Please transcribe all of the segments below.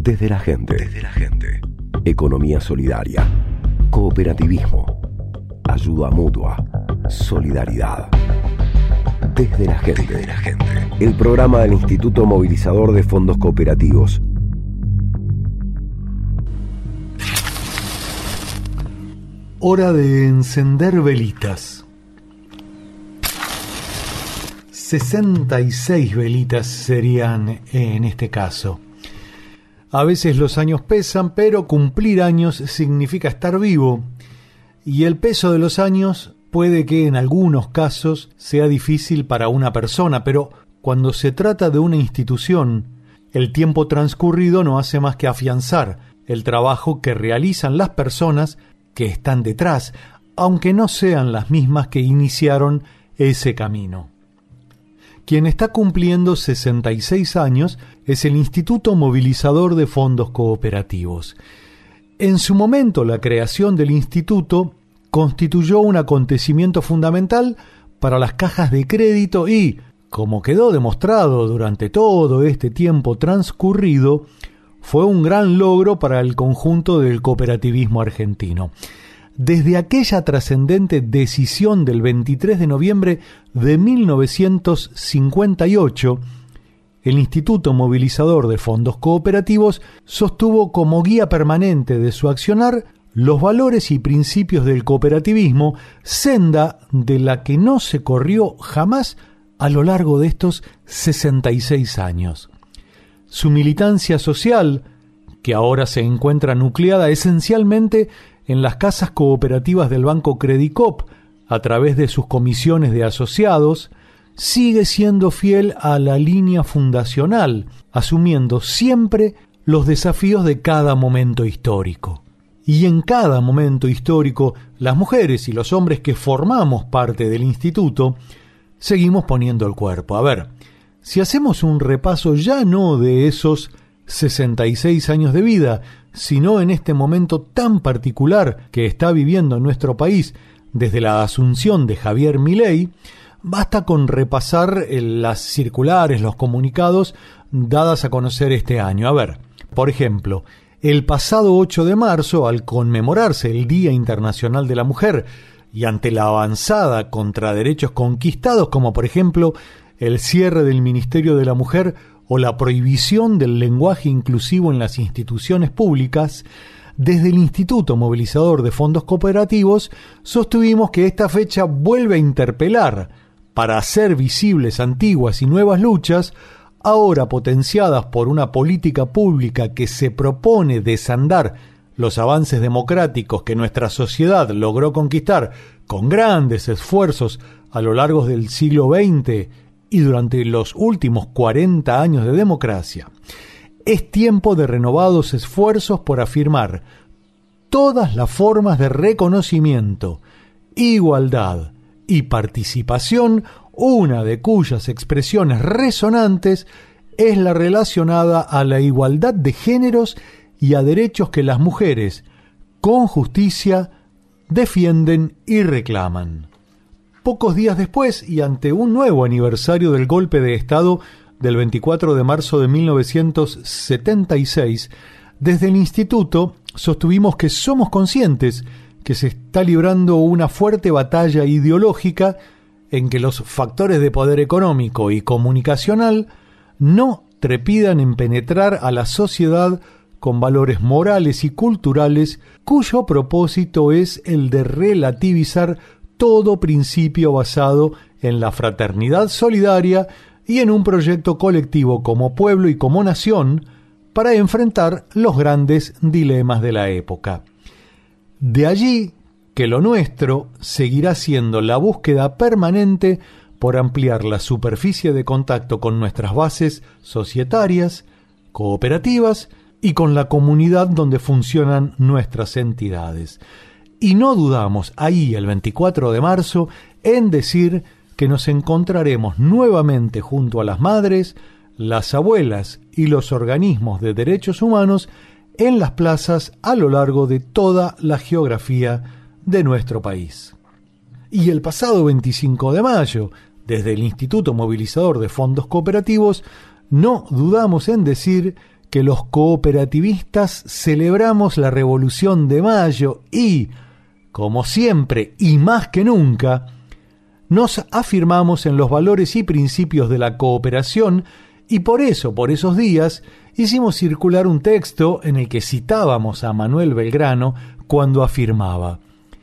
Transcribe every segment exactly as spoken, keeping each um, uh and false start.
Desde la gente. Desde la gente. Economía solidaria. Cooperativismo. Ayuda mutua. Solidaridad. Desde la gente. Desde la gente. El programa del Instituto Movilizador de Fondos Cooperativos. Hora de encender velitas. sesenta y seis velitas serían en este caso. A veces los años pesan, pero cumplir años significa estar vivo. Y el peso de los años puede que en algunos casos sea difícil para una persona, pero cuando se trata de una institución, el tiempo transcurrido no hace más que afianzar el trabajo que realizan las personas que están detrás, aunque no sean las mismas que iniciaron ese camino. Quien está cumpliendo sesenta y seis años es el Instituto Movilizador de Fondos Cooperativos. En su momento, la creación del instituto constituyó un acontecimiento fundamental para las cajas de crédito y, como quedó demostrado durante todo este tiempo transcurrido, fue un gran logro para el conjunto del cooperativismo argentino. Desde aquella trascendente decisión del veintitrés de noviembre de mil novecientos cincuenta y ocho, el Instituto Movilizador de Fondos Cooperativos sostuvo como guía permanente de su accionar los valores y principios del cooperativismo, senda de la que no se corrió jamás a lo largo de estos sesenta y seis años. Su militancia social, que ahora se encuentra nucleada esencialmente en las casas cooperativas del Banco Credicop, a través de sus comisiones de asociados, sigue siendo fiel a la línea fundacional, asumiendo siempre los desafíos de cada momento histórico. Y en cada momento histórico, las mujeres y los hombres que formamos parte del instituto, seguimos poniendo el cuerpo. A ver, si hacemos un repaso ya no de esos sesenta y seis años de vida, sino en este momento tan particular que está viviendo nuestro país desde la asunción de Javier Milei, basta con repasar las circulares, los comunicados dadas a conocer este año. A ver, por ejemplo, el pasado ocho de marzo, al conmemorarse el Día Internacional de la Mujer y ante la avanzada contra derechos conquistados, como por ejemplo el cierre del Ministerio de la Mujer o la prohibición del lenguaje inclusivo en las instituciones públicas, desde el Instituto Movilizador de Fondos Cooperativos sostuvimos que esta fecha vuelve a interpelar para hacer visibles antiguas y nuevas luchas, ahora potenciadas por una política pública que se propone desandar los avances democráticos que nuestra sociedad logró conquistar con grandes esfuerzos a lo largo del siglo veinte y durante los últimos cuarenta años de democracia. Es tiempo de renovados esfuerzos por afirmar todas las formas de reconocimiento, igualdad y participación, una de cuyas expresiones resonantes es la relacionada a la igualdad de géneros y a derechos que las mujeres, con justicia, defienden y reclaman. Pocos días después, y ante un nuevo aniversario del golpe de Estado del veinticuatro de marzo de mil novecientos setenta y seis, desde el Instituto sostuvimos que somos conscientes que se está librando una fuerte batalla ideológica en que los factores de poder económico y comunicacional no trepidan en penetrar a la sociedad con valores morales y culturales cuyo propósito es el de relativizar todo principio basado en la fraternidad solidaria y en un proyecto colectivo como pueblo y como nación para enfrentar los grandes dilemas de la época. De allí que lo nuestro seguirá siendo la búsqueda permanente por ampliar la superficie de contacto con nuestras bases societarias, cooperativas y con la comunidad donde funcionan nuestras entidades. Y no dudamos ahí el veinticuatro de marzo en decir que nos encontraremos nuevamente junto a las madres, las abuelas y los organismos de derechos humanos en las plazas a lo largo de toda la geografía de nuestro país. Y el pasado veinticinco de mayo, desde el Instituto Movilizador de Fondos Cooperativos, no dudamos en decir que los cooperativistas celebramos la Revolución de Mayo y, como siempre y más que nunca, nos afirmamos en los valores y principios de la cooperación y por eso, por esos días, hicimos circular un texto en el que citábamos a Manuel Belgrano cuando afirmaba: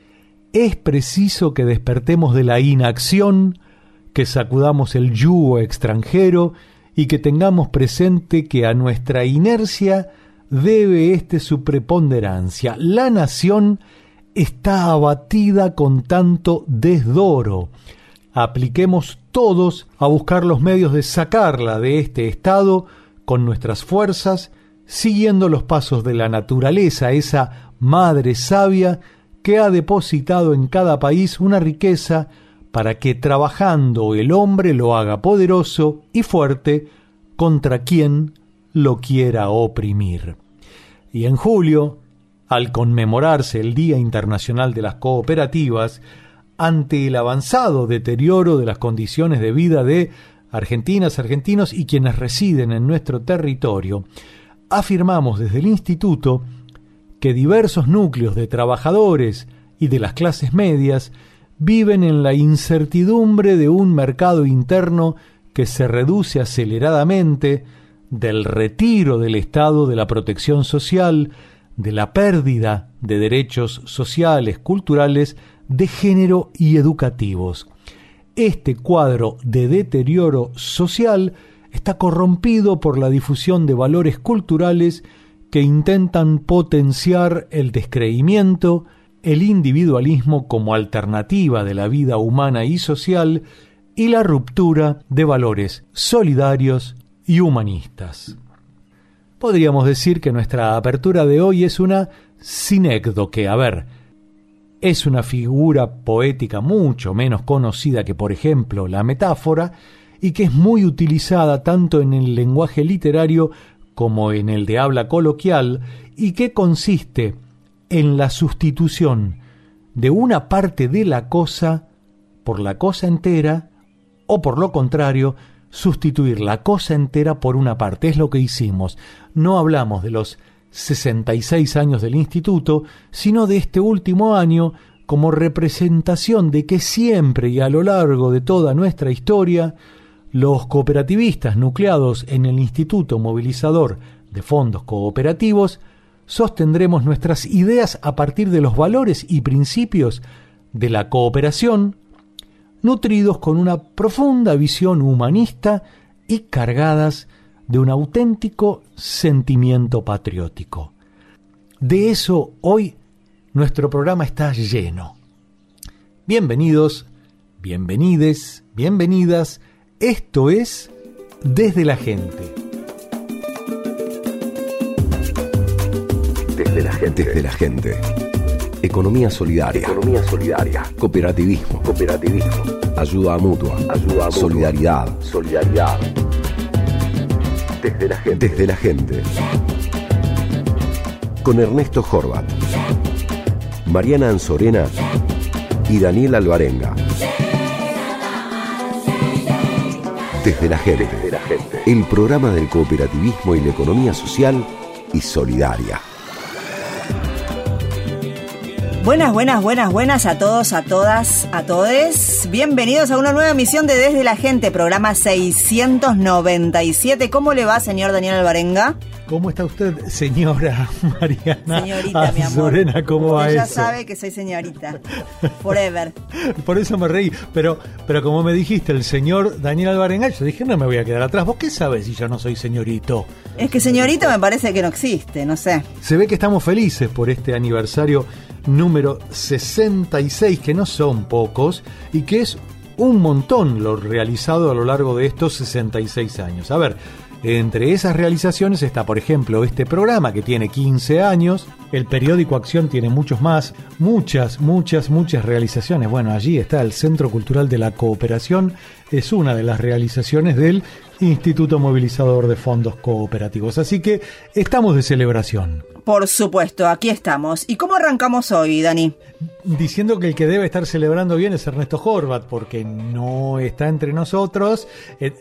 es preciso que despertemos de la inacción, que sacudamos el yugo extranjero y que tengamos presente que a nuestra inercia debe este su preponderancia. La nación está abatida con tanto desdoro. Apliquemos todos a buscar los medios de sacarla de este estado con nuestras fuerzas, siguiendo los pasos de la naturaleza, esa madre sabia que ha depositado en cada país una riqueza para que trabajando el hombre lo haga poderoso y fuerte contra quien lo quiera oprimir. Y en julio, al conmemorarse el Día Internacional de las Cooperativas, ante el avanzado deterioro de las condiciones de vida de argentinas, argentinos y quienes residen en nuestro territorio, afirmamos desde el Instituto que diversos núcleos de trabajadores y de las clases medias viven en la incertidumbre de un mercado interno que se reduce aceleradamente, del retiro del Estado de la protección social, de la pérdida de derechos sociales, culturales, de género y educativos. Este cuadro de deterioro social está corrompido por la difusión de valores culturales que intentan potenciar el descreimiento, el individualismo como alternativa de la vida humana y social y la ruptura de valores solidarios y humanistas. Podríamos decir que nuestra apertura de hoy es una sinécdoque. A ver, es una figura poética mucho menos conocida que, por ejemplo, la metáfora, y que es muy utilizada tanto en el lenguaje literario como en el de habla coloquial, y que consiste en la sustitución de una parte de la cosa por la cosa entera, o por lo contrario, sustituir la cosa entera por una parte. Es lo que hicimos. No hablamos de los sesenta y seis años del Instituto, sino de este último año como representación de que siempre y a lo largo de toda nuestra historia, los cooperativistas nucleados en el Instituto Movilizador de Fondos Cooperativos sostendremos nuestras ideas a partir de los valores y principios de la cooperación, nutridos con una profunda visión humanista y cargadas de un auténtico sentimiento patriótico. De eso hoy nuestro programa está lleno. Bienvenidos, bienvenides, bienvenidas. Esto es Desde la Gente. Desde la gente. Desde la gente. Economía solidaria. Economía solidaria. Cooperativismo. Cooperativismo. Ayuda mutua. Ayuda mutua. Solidaridad. Solidaridad. Desde la gente. Desde la gente. Con Ernesto Horvat, Mariana Anzorena y Daniel Alvarenga. Desde la gente. Desde la gente. El programa del cooperativismo y la economía social y solidaria. Buenas, buenas, buenas, buenas a todos, a todas, a todes. Bienvenidos a una nueva emisión de Desde la Gente, programa seiscientos noventa y siete. ¿Cómo le va, señor Daniel Alvarenga? ¿Cómo está usted, señora Mariana? Señorita, mi amor. Sorena, ¿cómo va Ella eso? sabe que soy señorita. Forever. Por eso me reí. Pero, pero como me dijiste, el señor Daniel Alvarenga, yo dije, no me voy a quedar atrás. ¿Vos qué sabés si yo no soy señorito? Es que señorito me parece que no existe, no sé. Se ve que estamos felices por este aniversario número sesenta y seis, que no son pocos, y que es un montón lo realizado a lo largo de estos sesenta y seis años. A ver, entre esas realizaciones está, por ejemplo, este programa que tiene quince años, el periódico Acción tiene muchos más, muchas, muchas, muchas realizaciones. Bueno, allí está el Centro Cultural de la Cooperación, es una de las realizaciones del Instituto Movilizador de Fondos Cooperativos. Así que estamos de celebración. Por supuesto, aquí estamos. ¿Y cómo arrancamos hoy, Dani? Diciendo que el que debe estar celebrando bien es Ernesto Horvat, porque no está entre nosotros. Eh,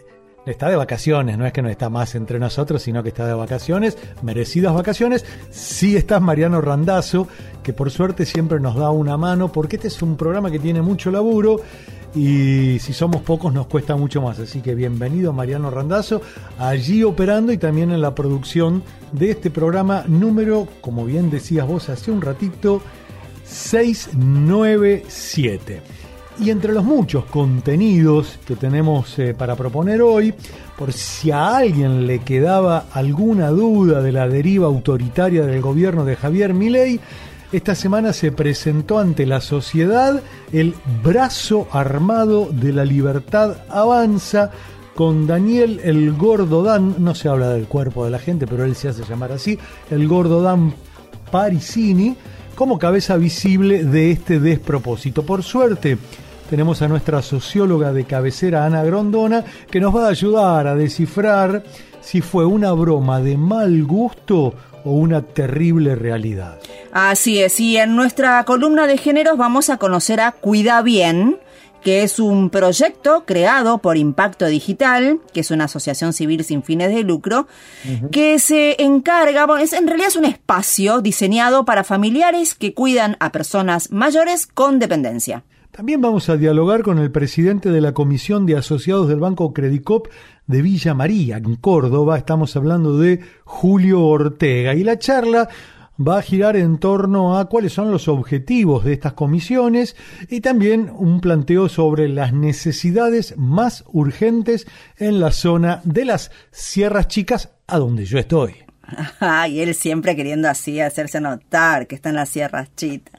está de vacaciones, no es que no está más entre nosotros, sino que está de vacaciones, merecidas vacaciones. Sí está Mariano Randazzo, que por suerte siempre nos da una mano, porque este es un programa que tiene mucho laburo y si somos pocos nos cuesta mucho más. Así que bienvenido Mariano Randazzo, allí operando y también en la producción de este programa número, como bien decías vos hace un ratito, seiscientos noventa y siete. Y entre los muchos contenidos que tenemos eh, para proponer hoy, por si a alguien le quedaba alguna duda de la deriva autoritaria del gobierno de Javier Milei, esta semana se presentó ante la sociedad el Brazo Armado de la Libertad Avanza, con Daniel el Gordo Dan, no se habla del cuerpo de la gente, pero él se hace llamar así, el Gordo Dan Parisini, como cabeza visible de este despropósito. Por suerte, tenemos a nuestra socióloga de cabecera, Ana Grondona, que nos va a ayudar a descifrar si fue una broma de mal gusto o una terrible realidad. Así es, y en nuestra columna de géneros vamos a conocer a Cuida Bien, que es un proyecto creado por Impacto Digital, que es una asociación civil sin fines de lucro, uh-huh. que se encarga, bueno, es, en realidad es un espacio diseñado para familiares que cuidan a personas mayores con dependencia. También vamos a dialogar con el presidente de la Comisión de Asociados del Banco Credicop de Villa María, en Córdoba. Estamos hablando de Julio Ortega. Y la charla va a girar en torno a cuáles son los objetivos de estas comisiones y también un planteo sobre las necesidades más urgentes en la zona de las Sierras Chicas, a donde yo estoy. Ah, y él siempre queriendo así hacerse notar que está en las Sierras Chicas.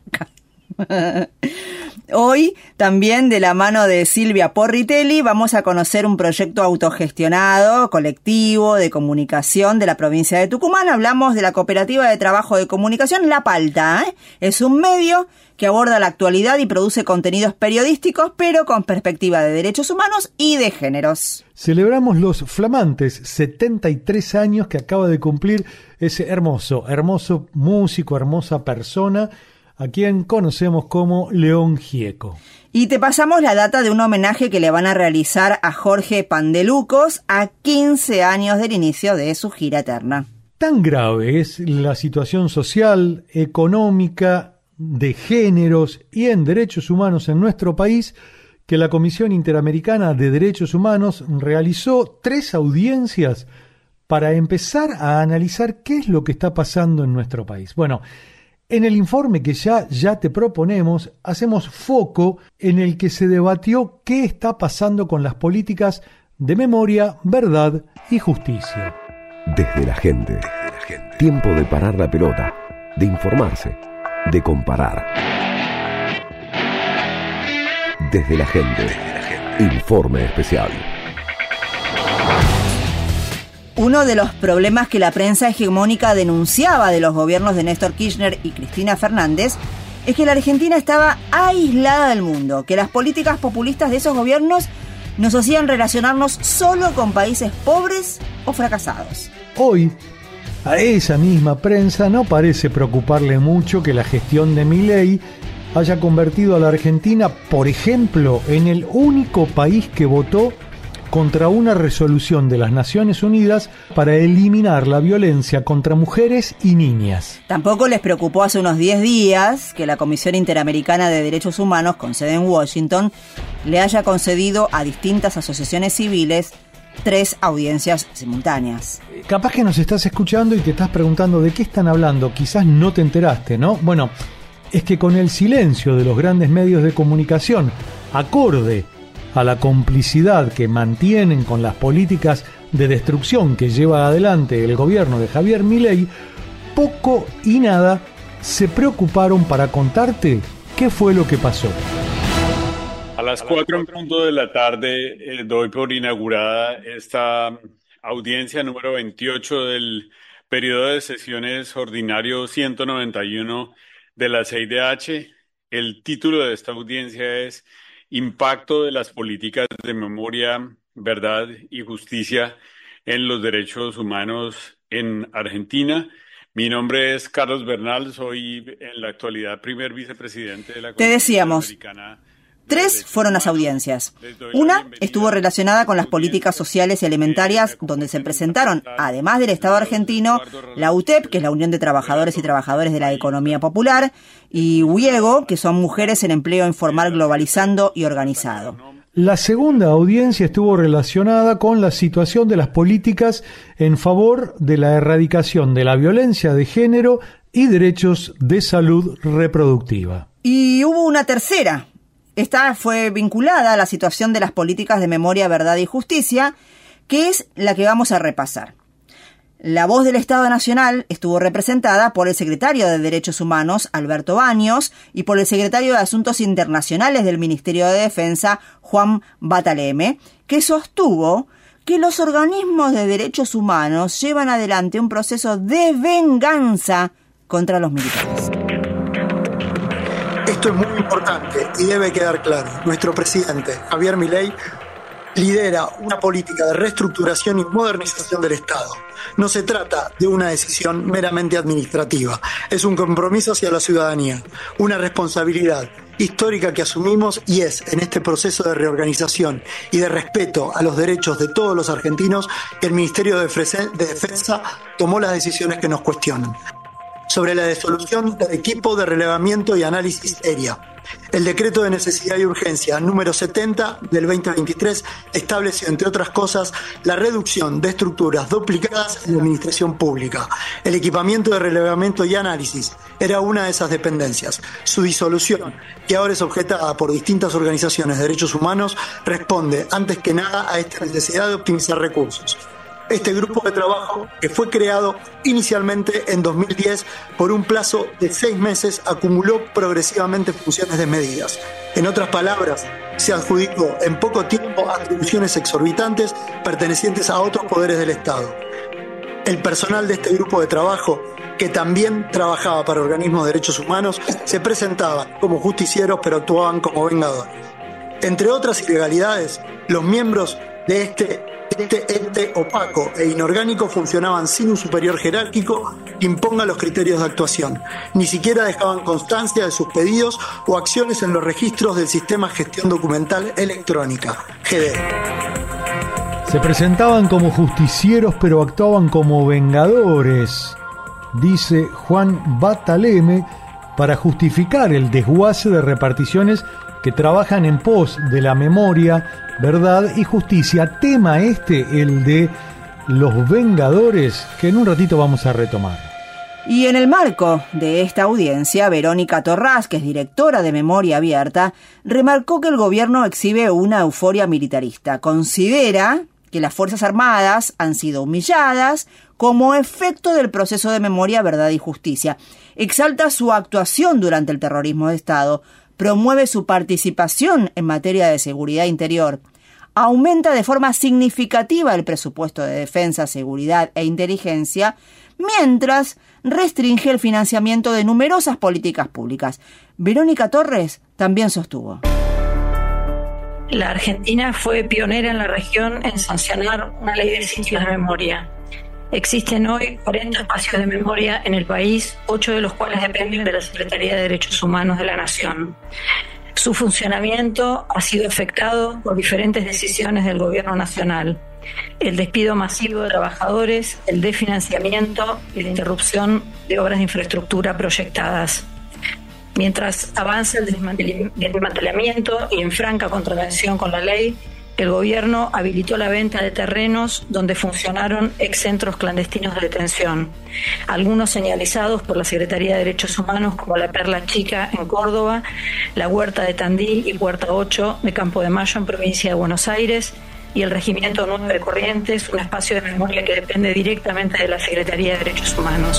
Hoy, también de la mano de Silvia Porritelli, vamos a conocer un proyecto autogestionado, colectivo, de comunicación de la provincia de Tucumán. Hablamos de la Cooperativa de Trabajo de Comunicación La Palta, ¿eh? Es un medio que aborda la actualidad y produce contenidos periodísticos, pero con perspectiva de derechos humanos y de géneros. Celebramos los flamantes setenta y tres años que acaba de cumplir ese hermoso, hermoso músico, hermosa persona, a quien conocemos como León Gieco. Y te pasamos la data de un homenaje que le van a realizar a Jorge Pandelucos a quince años del inicio de su gira eterna. Tan grave es la situación social, económica, de géneros y en derechos humanos en nuestro país que la Comisión Interamericana de Derechos Humanos realizó tres audiencias para empezar a analizar qué es lo que está pasando en nuestro país. Bueno, en el informe que ya, ya te proponemos, hacemos foco en el que se debatió qué está pasando con las políticas de memoria, verdad y justicia. Desde la gente. Desde la gente. Tiempo de parar la pelota, de informarse, de comparar. Desde la gente. Desde la gente. Informe especial. Uno de los problemas que la prensa hegemónica denunciaba de los gobiernos de Néstor Kirchner y Cristina Fernández es que la Argentina estaba aislada del mundo, que las políticas populistas de esos gobiernos nos hacían relacionarnos solo con países pobres o fracasados. Hoy, a esa misma prensa no parece preocuparle mucho que la gestión de Milei haya convertido a la Argentina, por ejemplo, en el único país que votó contra una resolución de las Naciones Unidas para eliminar la violencia contra mujeres y niñas. Tampoco les preocupó hace unos diez días que la Comisión Interamericana de Derechos Humanos, con sede en Washington, le haya concedido a distintas asociaciones civiles tres audiencias simultáneas. Capaz que nos estás escuchando y te estás preguntando de qué están hablando, quizás no te enteraste, ¿no? Bueno, es que con el silencio de los grandes medios de comunicación, acorde a la complicidad que mantienen con las políticas de destrucción que lleva adelante el gobierno de Javier Milei, poco y nada se preocuparon para contarte qué fue lo que pasó. A las cuatro en punto de la tarde eh, doy por inaugurada esta audiencia número veintiocho del periodo de sesiones ordinario ciento noventa y uno de la C I D H. El título de esta audiencia es Impacto de las políticas de memoria, verdad y justicia en los derechos humanos en Argentina. Mi nombre es Carlos Bernal, soy en la actualidad primer vicepresidente de la Te decíamos, Tres fueron las audiencias. Una estuvo relacionada con las políticas sociales y alimentarias, donde se presentaron, además del Estado argentino, la U T E P, que es la Unión de Trabajadores y Trabajadores de la Economía Popular, y UIEGO, que son Mujeres en Empleo Informal Globalizando y Organizado. La segunda audiencia estuvo relacionada con la situación de las políticas en favor de la erradicación de la violencia de género y derechos de salud reproductiva. Y hubo una tercera. Esta fue vinculada a la situación de las políticas de memoria, verdad y justicia, que es la que vamos a repasar. La voz del Estado Nacional estuvo representada por el secretario de Derechos Humanos, Alberto Baños, y por el secretario de Asuntos Internacionales del Ministerio de Defensa, Juan Bataleme, que sostuvo que los organismos de derechos humanos llevan adelante un proceso de venganza contra los militares. Esto es muy importante y debe quedar claro. Nuestro presidente, Javier Milei, lidera una política de reestructuración y modernización del Estado. No se trata de una decisión meramente administrativa, es un compromiso hacia la ciudadanía, una responsabilidad histórica que asumimos y es en este proceso de reorganización y de respeto a los derechos de todos los argentinos que el Ministerio de Defensa tomó las decisiones que nos cuestionan. Sobre la disolución del equipo de relevamiento y análisis E R I A. El decreto de necesidad y urgencia número setenta del veinte veintitrés estableció, entre otras cosas, la reducción de estructuras duplicadas en la administración pública. El equipamiento de relevamiento y análisis era una de esas dependencias. Su disolución, que ahora es objetada por distintas organizaciones de derechos humanos, responde antes que nada a esta necesidad de optimizar recursos. Este grupo de trabajo, que fue creado inicialmente en dos mil diez por un plazo de seis meses, acumuló progresivamente funciones desmedidas. En otras palabras, se adjudicó en poco tiempo atribuciones exorbitantes pertenecientes a otros poderes del Estado. El personal de este grupo de trabajo, que también trabajaba para organismos de derechos humanos, se presentaban como justicieros pero actuaban como vengadores. Entre otras ilegalidades, los miembros de este Este ente opaco e inorgánico funcionaban sin un superior jerárquico que imponga los criterios de actuación. Ni siquiera dejaban constancia de sus pedidos o acciones en los registros del Sistema Gestión Documental Electrónica, G D. Se presentaban como justicieros pero actuaban como vengadores, dice Juan Bataleme, para justificar el desguace de reparticiones que trabajan en pos de la memoria, verdad y justicia. Tema este, el de los vengadores, que en un ratito vamos a retomar. Y en el marco de esta audiencia, Verónica Torrás, que es directora de Memoria Abierta, remarcó que el gobierno exhibe una euforia militarista. Considera que las Fuerzas Armadas han sido humilladas como efecto del proceso de memoria, verdad y justicia. Exalta su actuación durante el terrorismo de Estado, promueve su participación en materia de seguridad interior, aumenta de forma significativa el presupuesto de defensa, seguridad e inteligencia, mientras restringe el financiamiento de numerosas políticas públicas. Verónica Torres también sostuvo. La Argentina fue pionera en la región en sancionar una ley de sitios de memoria. Existen hoy cuarenta espacios de memoria en el país, ocho de los cuales dependen de la Secretaría de Derechos Humanos de la Nación. Su funcionamiento ha sido afectado por diferentes decisiones del Gobierno Nacional. El despido masivo de trabajadores, el desfinanciamiento y la interrupción de obras de infraestructura proyectadas. Mientras avanza el desmantelamiento y en franca contravención con la ley, el gobierno habilitó la venta de terrenos donde funcionaron excentros clandestinos de detención, algunos señalizados por la Secretaría de Derechos Humanos como la Perla Chica en Córdoba, la Huerta de Tandil y Puerta ocho de Campo de Mayo en provincia de Buenos Aires y el Regimiento nueve de Corrientes, un espacio de memoria que depende directamente de la Secretaría de Derechos Humanos.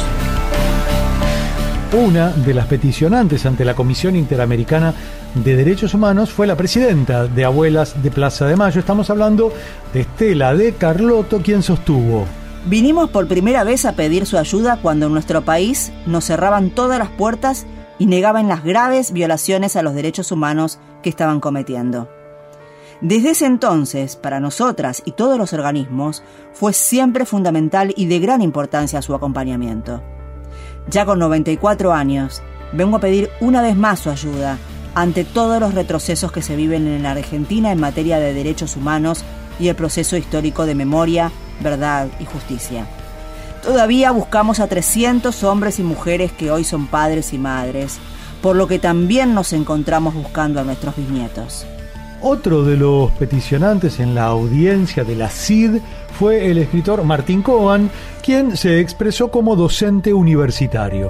Una de las peticionantes ante la Comisión Interamericana de Derechos Humanos fue la presidenta de Abuelas de Plaza de Mayo. Estamos hablando de Estela de Carlotto, quien sostuvo: vinimos por primera vez a pedir su ayuda cuando en nuestro país nos cerraban todas las puertas y negaban las graves violaciones a los derechos humanos que estaban cometiendo. Desde ese entonces, para nosotras y todos los organismos, fue siempre fundamental y de gran importancia su acompañamiento. Ya con noventa y cuatro años, vengo a pedir una vez más su ayuda, ante todos los retrocesos que se viven en la Argentina en materia de derechos humanos y el proceso histórico de memoria, verdad y justicia. Todavía buscamos a trescientos hombres y mujeres que hoy son padres y madres, por lo que también nos encontramos buscando a nuestros bisnietos. Otro de los peticionantes en la audiencia de la C I D fue el escritor Martín Coban, quien se expresó como docente universitario.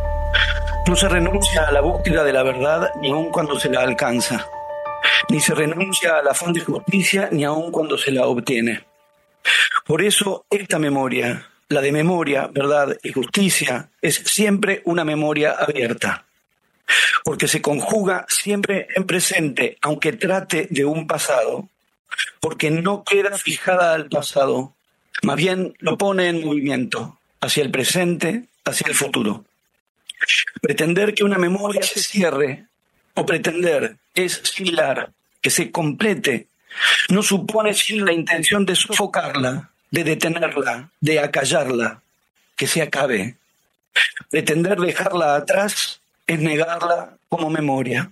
No se renuncia a la búsqueda de la verdad ni aun cuando se la alcanza, ni se renuncia al afán de justicia ni aun cuando se la obtiene. Por eso esta memoria, la de memoria, verdad y justicia, es siempre una memoria abierta, porque se conjuga siempre en presente, aunque trate de un pasado, porque no queda fijada al pasado, más bien lo pone en movimiento, hacia el presente, hacia el futuro. Pretender que una memoria se cierre, o pretender es similar, que se complete, no supone sino la intención de sofocarla, de detenerla, de acallarla, que se acabe. Pretender dejarla atrás es negarla como memoria.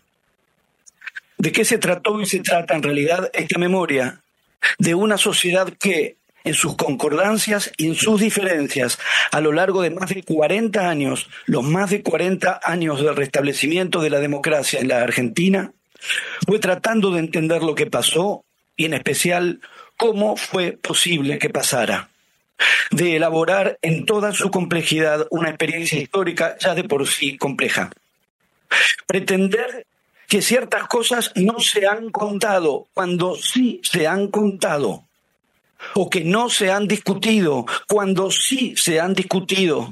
¿De qué se trató y se trata en realidad esta memoria? De una sociedad que, en sus concordancias y en sus diferencias, a lo largo de más de cuarenta años, los más de cuarenta años del restablecimiento de la democracia en la Argentina, fue tratando de entender lo que pasó y en especial cómo fue posible que pasara, de elaborar en toda su complejidad una experiencia histórica ya de por sí compleja. Pretender que ciertas cosas no se han contado cuando sí se han contado, o que no se han discutido cuando sí se han discutido,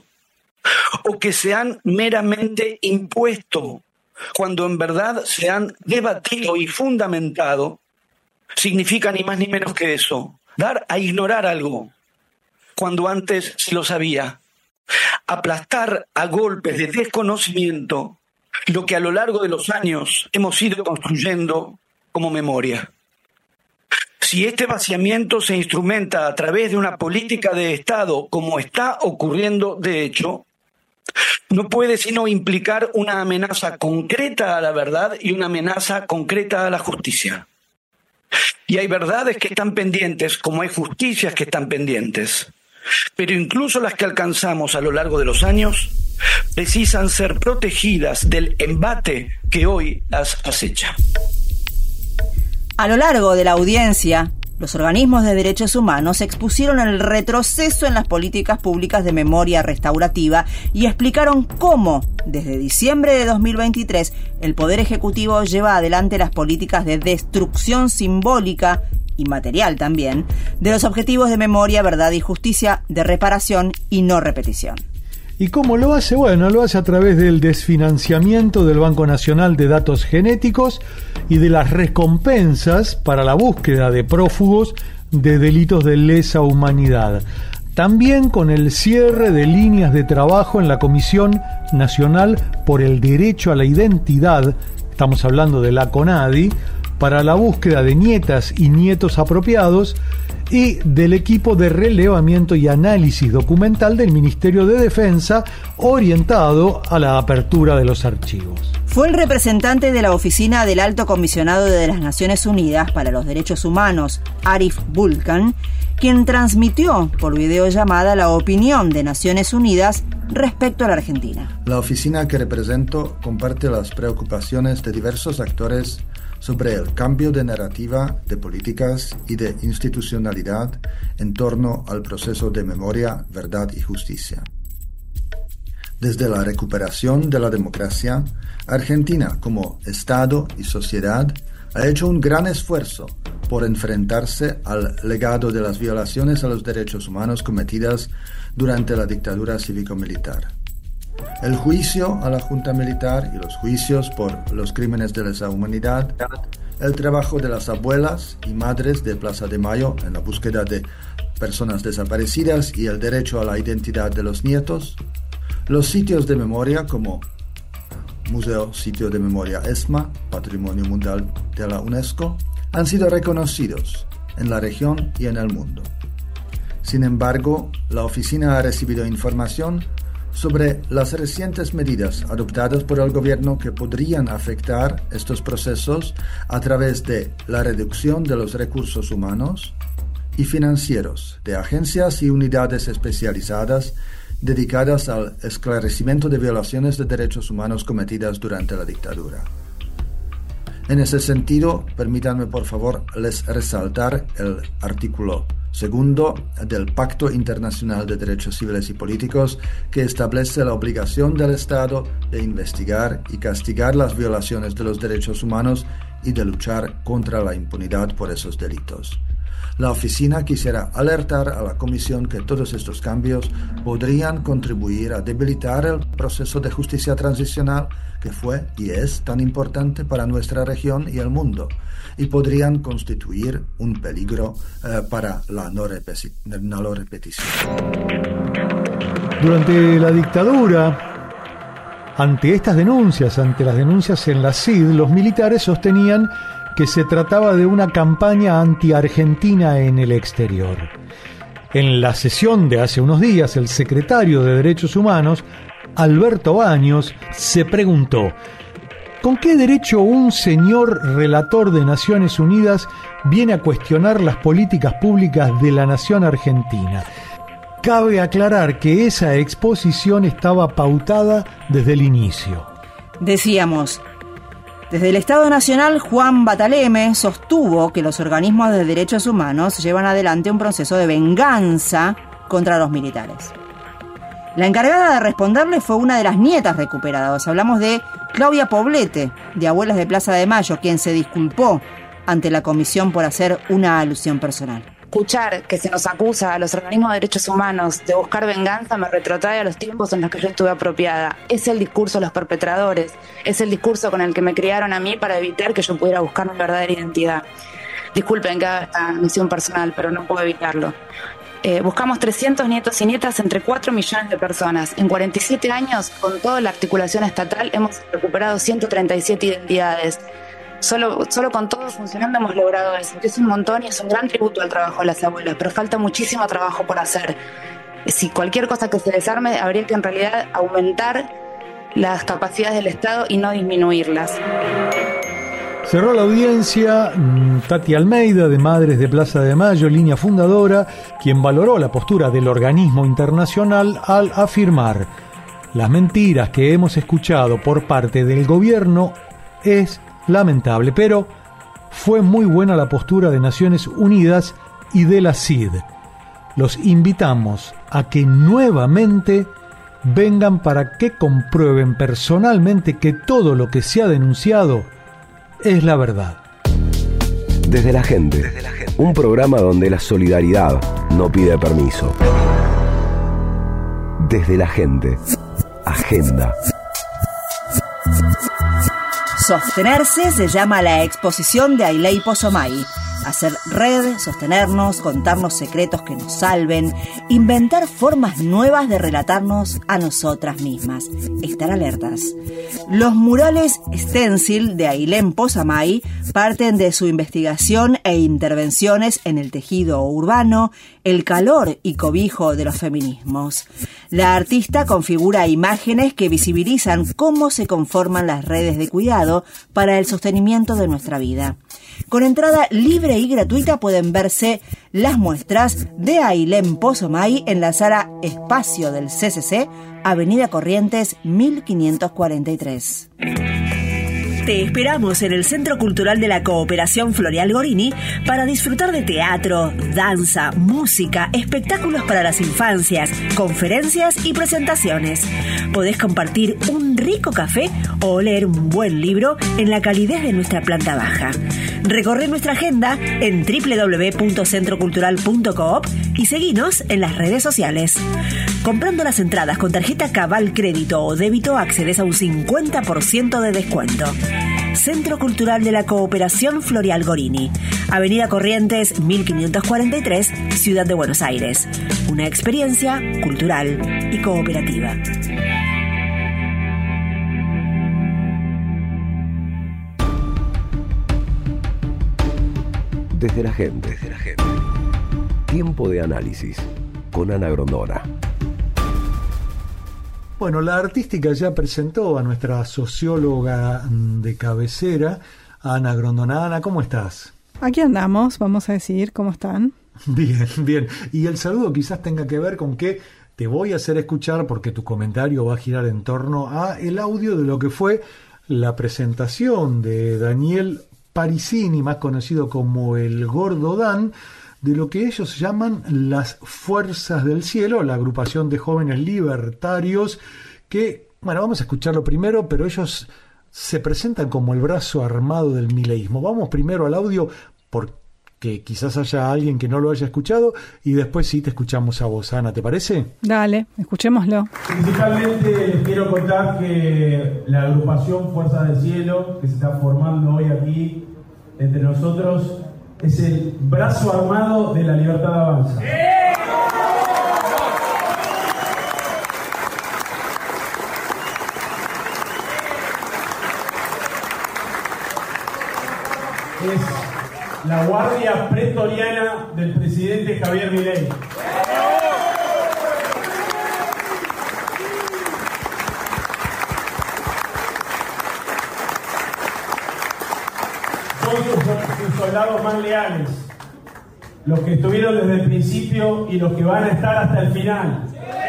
o que se han meramente impuesto cuando en verdad se han debatido y fundamentado, significa ni más ni menos que eso: dar a ignorar algo cuando antes se lo sabía, aplastar a golpes de desconocimiento lo que a lo largo de los años hemos ido construyendo como memoria. Si este vaciamiento se instrumenta a través de una política de Estado, como está ocurriendo de hecho, no puede sino implicar una amenaza concreta a la verdad y una amenaza concreta a la justicia. Y hay verdades que están pendientes, como hay justicias que están pendientes. Pero incluso las que alcanzamos a lo largo de los años precisan ser protegidas del embate que hoy las acecha. A lo largo de la audiencia, los organismos de derechos humanos expusieron el retroceso en las políticas públicas de memoria restaurativa y explicaron cómo, desde diciembre de dos mil veintitrés, el Poder Ejecutivo lleva adelante las políticas de destrucción simbólica y material también, de los objetivos de memoria, verdad y justicia, de reparación y no repetición. ¿Y cómo lo hace? Bueno, lo hace a través del desfinanciamiento del Banco Nacional de Datos Genéticos y de las recompensas para la búsqueda de prófugos de delitos de lesa humanidad. También con el cierre de líneas de trabajo en la Comisión Nacional por el Derecho a la Identidad, estamos hablando de la CONADI, para la búsqueda de nietas y nietos apropiados, y del equipo de relevamiento y análisis documental del Ministerio de Defensa, orientado a la apertura de los archivos. Fue el representante de la Oficina del Alto Comisionado de las Naciones Unidas para los Derechos Humanos, Arif Bulkan, quien transmitió por videollamada la opinión de Naciones Unidas respecto a la Argentina. La oficina que represento comparte las preocupaciones de diversos actores sobre el cambio de narrativa, de políticas y de institucionalidad en torno al proceso de memoria, verdad y justicia. Desde la recuperación de la democracia, Argentina, como Estado y sociedad, ha hecho un gran esfuerzo por enfrentarse al legado de las violaciones a los derechos humanos cometidas durante la dictadura cívico-militar. El juicio a la Junta Militar y los juicios por los crímenes de lesa humanidad, el trabajo de las abuelas y madres de Plaza de Mayo en la búsqueda de personas desaparecidas y el derecho a la identidad de los nietos, los sitios de memoria como Museo Sitio de Memoria ESMA, Patrimonio Mundial de la UNESCO, han sido reconocidos en la región y en el mundo. Sin embargo, la oficina ha recibido información sobre las recientes medidas adoptadas por el gobierno que podrían afectar estos procesos a través de la reducción de los recursos humanos y financieros de agencias y unidades especializadas dedicadas al esclarecimiento de violaciones de derechos humanos cometidas durante la dictadura. En ese sentido, permítanme por favor les resaltar el artículo segundo del Pacto Internacional de Derechos Civiles y Políticos, que establece la obligación del Estado de investigar y castigar las violaciones de los derechos humanos y de luchar contra la impunidad por esos delitos. La oficina quisiera alertar a la Comisión que todos estos cambios podrían contribuir a debilitar el proceso de justicia transicional que fue y es tan importante para nuestra región y el mundo, y podrían constituir un peligro eh, para la no, repeti- no repetición. Durante la dictadura, ante estas denuncias, ante las denuncias en la C I D, los militares sostenían que se trataba de una campaña anti-argentina en el exterior. En la sesión de hace unos días, el secretario de Derechos Humanos, Alberto Baños, se preguntó: ¿con qué derecho un señor relator de Naciones Unidas viene a cuestionar las políticas públicas de la nación argentina? Cabe aclarar que esa exposición estaba pautada desde el inicio. Decíamos, desde el Estado Nacional, Juan Bataleme sostuvo que los organismos de derechos humanos llevan adelante un proceso de venganza contra los militares. La encargada de responderle fue una de las nietas recuperadas. Hablamos de Claudia Poblete, de Abuelas de Plaza de Mayo, quien se disculpó ante la comisión por hacer una alusión personal. Escuchar que se nos acusa a los organismos de derechos humanos de buscar venganza me retrotrae a los tiempos en los que yo estuve apropiada. Es el discurso de los perpetradores, es el discurso con el que me criaron a mí para evitar que yo pudiera buscar mi verdadera identidad. Disculpen que haga esta alusión personal, pero no puedo evitarlo. Eh, buscamos trescientos nietos y nietas entre cuatro millones de personas. En cuarenta y siete años, con toda la articulación estatal, hemos recuperado ciento treinta y siete identidades. Solo, solo con todo funcionando hemos logrado eso, que es un montón y es un gran tributo al trabajo de las abuelas, pero falta muchísimo trabajo por hacer. Si cualquier cosa que se desarme, habría que en realidad aumentar las capacidades del Estado y no disminuirlas. Cerró la audiencia Tati Almeida, de Madres de Plaza de Mayo, línea fundadora, quien valoró la postura del organismo internacional al afirmar: las mentiras que hemos escuchado por parte del gobierno es lamentable, pero fue muy buena la postura de Naciones Unidas y de la C I D. Los invitamos a que nuevamente vengan para que comprueben personalmente que todo lo que se ha denunciado es la verdad. Desde la gente, Desde la gente. Un programa donde la solidaridad no pide permiso. Desde la gente. Agenda. Sostenerse se llama la exposición de Ailey Pozomay. Hacer red, sostenernos, contarnos secretos que nos salven, inventar formas nuevas de relatarnos a nosotras mismas, estar alertas. Los murales stencil de Ailey Pozomay parten de su investigación e intervenciones en el tejido urbano, el calor y cobijo de los feminismos. La artista configura imágenes que visibilizan cómo se conforman las redes de cuidado para el sostenimiento de nuestra vida. Con entrada libre y gratuita pueden verse las muestras de Ailey Pozomay en la sala Espacio del C C C, Avenida Corrientes mil quinientos cuarenta y tres. Te esperamos en el Centro Cultural de la Cooperación Florial Gorini para disfrutar de teatro, danza, música, espectáculos para las infancias, conferencias y presentaciones. Podés compartir un rico café o leer un buen libro en la calidez de nuestra planta baja. Recorre nuestra agenda en doble u doble u doble u punto centro cultural punto coop y seguinos en las redes sociales. Comprando las entradas con tarjeta Cabal Crédito o Débito accedes a un cincuenta por ciento de descuento. Centro Cultural de la Cooperación Florial Gorini, Avenida Corrientes mil quinientos cuarenta y tres, Ciudad de Buenos Aires. Una experiencia cultural y cooperativa. Desde la gente, desde la gente. Tiempo de análisis con Ana Grondona. Bueno, la artística ya presentó a nuestra socióloga de cabecera, Ana Grondona. Ana, ¿cómo estás? Aquí andamos, vamos a decir, ¿cómo están? Bien, bien. Y el saludo quizás tenga que ver con que te voy a hacer escuchar, porque tu comentario va a girar en torno a el audio de lo que fue la presentación de Daniel Parisini, más conocido como el Gordo Dan, de lo que ellos llaman las Fuerzas del Cielo, la agrupación de jóvenes libertarios que, bueno, vamos a escucharlo primero, pero ellos se presentan como el brazo armado del mileísmo. Vamos primero al audio porque quizás haya alguien que no lo haya escuchado y después sí te escuchamos a vos, Ana, ¿te parece? Dale, escuchémoslo. Principalmente les quiero contar que la agrupación Fuerzas del Cielo, que se está formando hoy aquí entre nosotros, es el brazo armado de la Libertad Avanza. Es la guardia pretoriana del presidente Javier Milei. Son sus, sus soldados más leales, los que estuvieron desde el principio y los que van a estar hasta el final.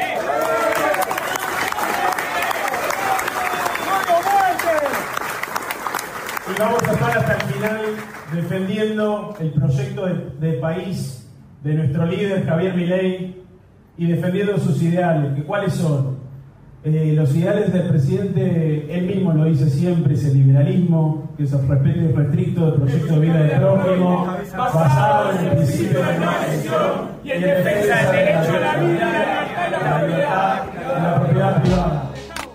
Y vamos a estar hasta el final defendiendo el proyecto de, de país de nuestro líder Javier Milei y defendiendo sus ideales. ¿Que cuáles son? Eh, los ideales del presidente, él mismo lo dice siempre, es el liberalismo, que es el respeto irrestricto del proyecto de vida del prójimo, basado en el principio de la protección y en defensa del derecho a la vida, la libertad y la propiedad privada.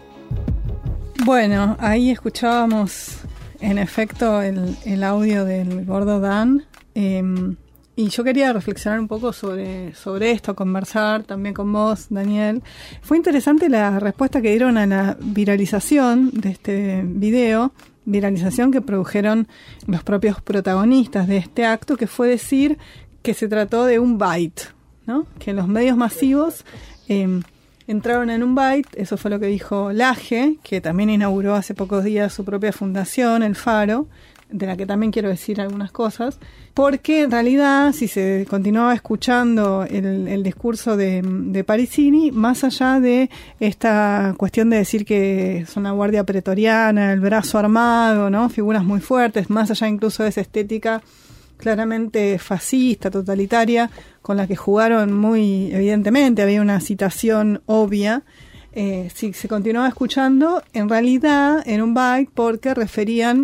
Bueno, ahí escuchábamos en efecto el, el audio del Gordo Dan, eh, y yo quería reflexionar un poco sobre, sobre esto, conversar también con vos, Daniel. Fue interesante la respuesta que dieron a la viralización de este video, viralización que produjeron los propios protagonistas de este acto, que fue decir que se trató de un bait, ¿no? Que los medios masivos eh, entraron en un bait. Eso fue lo que dijo Laje, que también inauguró hace pocos días su propia fundación, El Faro, de la que también quiero decir algunas cosas, porque en realidad si se continuaba escuchando el, el discurso de, de Parisini, más allá de esta cuestión de decir que son la guardia pretoriana, el brazo armado, ¿no? Figuras muy fuertes, más allá incluso de esa estética claramente fascista, totalitaria, con la que jugaron muy evidentemente, había una citación obvia. Eh, si se continuaba escuchando, en realidad era un bait porque referían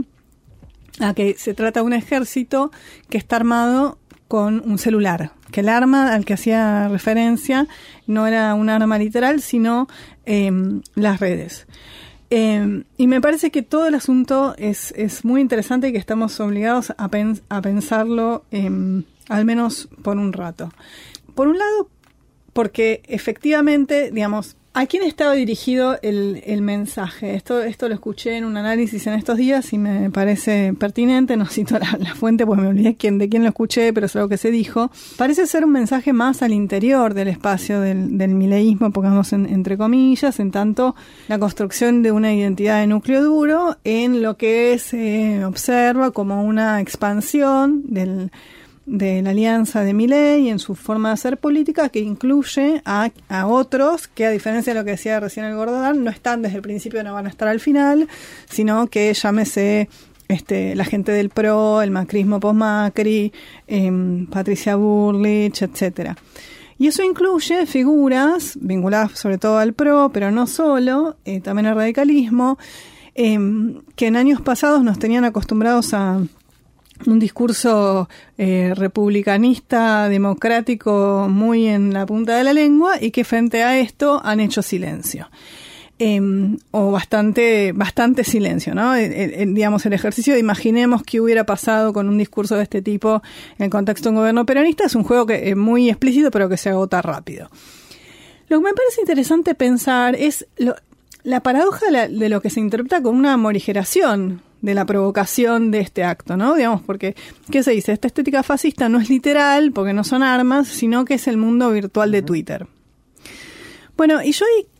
a que se trata de un ejército que está armado con un celular, que el arma al que hacía referencia no era un arma literal, sino eh, las redes. Eh, y me parece que todo el asunto es, es muy interesante y que estamos obligados a, pen, a pensarlo eh, al menos por un rato. Por un lado, porque efectivamente, digamos, ¿a quién estaba dirigido el, el mensaje? Esto, esto lo escuché en un análisis en estos días y me parece pertinente. No cito la, la fuente porque me olvidé quién, de quién lo escuché, pero es algo que se dijo. Parece ser un mensaje más al interior del espacio del, del mileísmo, pongamos en, entre comillas, en tanto la construcción de una identidad de núcleo duro en lo que se observa como una expansión del de la alianza de Milei en su forma de hacer política, que incluye a, a otros que, a diferencia de lo que decía recién el Gordo Dan, no están desde el principio, no van a estar al final, sino que llámese este, la gente del P R O, el macrismo post-Macri, eh, Patricia Bullrich, etcétera. Y eso incluye figuras vinculadas sobre todo al P R O, pero no solo, eh, también al radicalismo, eh, que en años pasados nos tenían acostumbrados a un discurso eh, republicanista, democrático, muy en la punta de la lengua, y que frente a esto han hecho silencio. Eh, o bastante bastante silencio, ¿no? Eh, eh, digamos, el ejercicio de imaginemos qué hubiera pasado con un discurso de este tipo en el contexto de un gobierno peronista es un juego que es muy explícito, pero que se agota rápido. Lo que me parece interesante pensar es lo, la paradoja de, la, de lo que se interpreta como una morigeración de la provocación de este acto, ¿no? Digamos, porque, ¿qué se dice? Esta estética fascista no es literal, porque no son armas, sino que es el mundo virtual de Twitter. Bueno, y yo ahí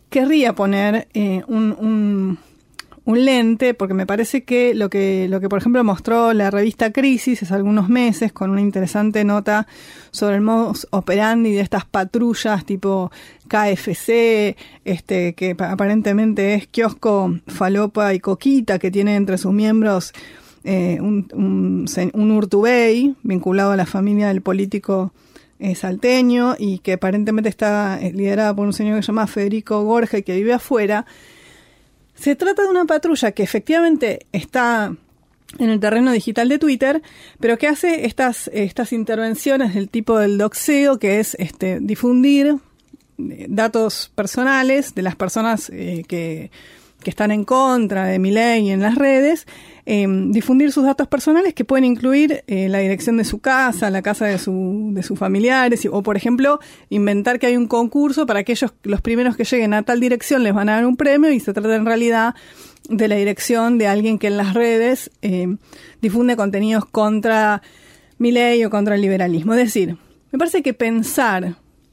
querría poner eh, un, un, un lente, porque me parece que lo que, lo que, por ejemplo, mostró la revista Crisis hace algunos meses, con una interesante nota sobre el modus operandi de estas patrullas tipo K F C, este, que aparentemente es kiosco, falopa y coquita, que tiene entre sus miembros eh, un, un, un Urtubey, vinculado a la familia del político eh, salteño, y que aparentemente está liderada por un señor que se llama Federico Gorge, que vive afuera. Se trata de una patrulla que efectivamente está en el terreno digital de Twitter, pero que hace estas, estas intervenciones del tipo del doxeo, que es este, difundir datos personales de las personas eh, que, que están en contra de Milei en las redes, eh, difundir sus datos personales, que pueden incluir eh, la dirección de su casa, la casa de, su, de sus familiares, o por ejemplo, inventar que hay un concurso para que ellos, los primeros que lleguen a tal dirección, les van a dar un premio, y se trata en realidad de la dirección de alguien que en las redes eh, difunde contenidos contra Milei o contra el liberalismo. Es decir, me parece que pensar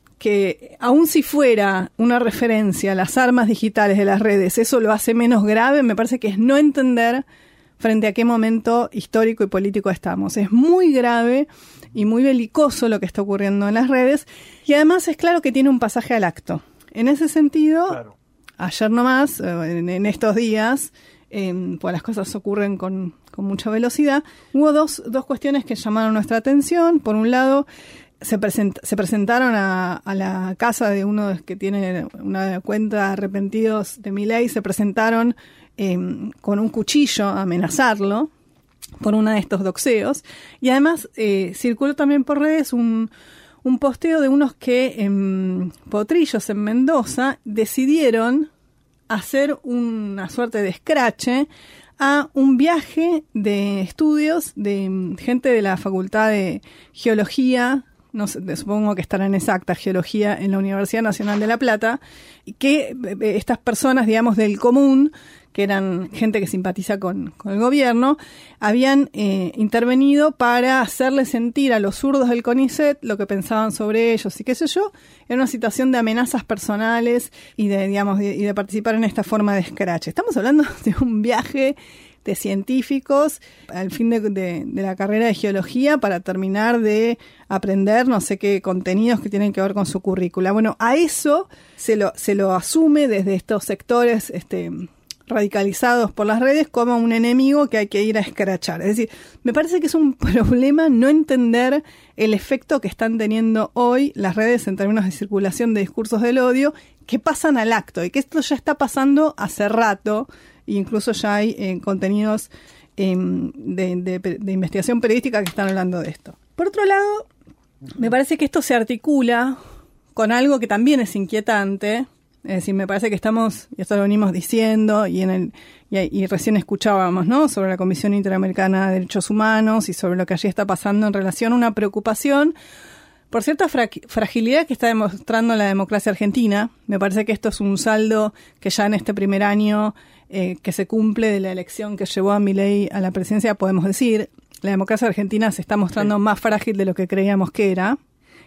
que aun si fuera una referencia a las armas digitales de las redes, eso lo hace menos grave, me parece que es no entender frente a qué momento histórico y político estamos. Es muy grave y muy belicoso lo que está ocurriendo en las redes, y además es claro que tiene un pasaje al acto. En ese sentido, claro, ayer nomás, en, en estos días, eh, pues las cosas ocurren con, con mucha velocidad, hubo dos, dos cuestiones que llamaron nuestra atención. Por un lado, Se, present, se presentaron a, a la casa de uno que tiene una cuenta Arrepentidos de Milei, se presentaron eh, con un cuchillo a amenazarlo por uno de estos doxeos, y además eh, circuló también por redes un, un posteo de unos que en Potrillos, en Mendoza, decidieron hacer una suerte de escrache a un viaje de estudios de gente de la Facultad de Geología, no sé, supongo que estará en exacta geología en la Universidad Nacional de La Plata, y que estas personas, digamos, del común, que eran gente que simpatiza con, con el gobierno, habían eh, intervenido para hacerle sentir a los zurdos del CONICET lo que pensaban sobre ellos y qué sé yo, en una situación de amenazas personales y de, digamos, de, y de participar en esta forma de escrache. Estamos hablando de un viaje de científicos al fin de, de, de la carrera de geología para terminar de aprender no sé qué contenidos que tienen que ver con su currícula. Bueno, a eso se lo, se lo asume desde estos sectores este, radicalizados por las redes como un enemigo que hay que ir a escrachar. Es decir, me parece que es un problema no entender el efecto que están teniendo hoy las redes en términos de circulación de discursos del odio, que pasan al acto, y que esto ya está pasando hace rato. Incluso ya hay eh, contenidos eh, de, de, de investigación periodística que están hablando de esto. Por otro lado, me parece que esto se articula con algo que también es inquietante. Es decir, me parece que estamos, y esto lo venimos diciendo, y en el y, y recién escuchábamos, ¿no?, sobre la Comisión Interamericana de Derechos Humanos y sobre lo que allí está pasando en relación a una preocupación por cierta fra- fragilidad que está demostrando la democracia argentina. Me parece que esto es un saldo que ya en este primer año eh, que se cumple de la elección que llevó a Milei a la presidencia, podemos decir, la democracia argentina se está mostrando sí. más frágil de lo que creíamos que era.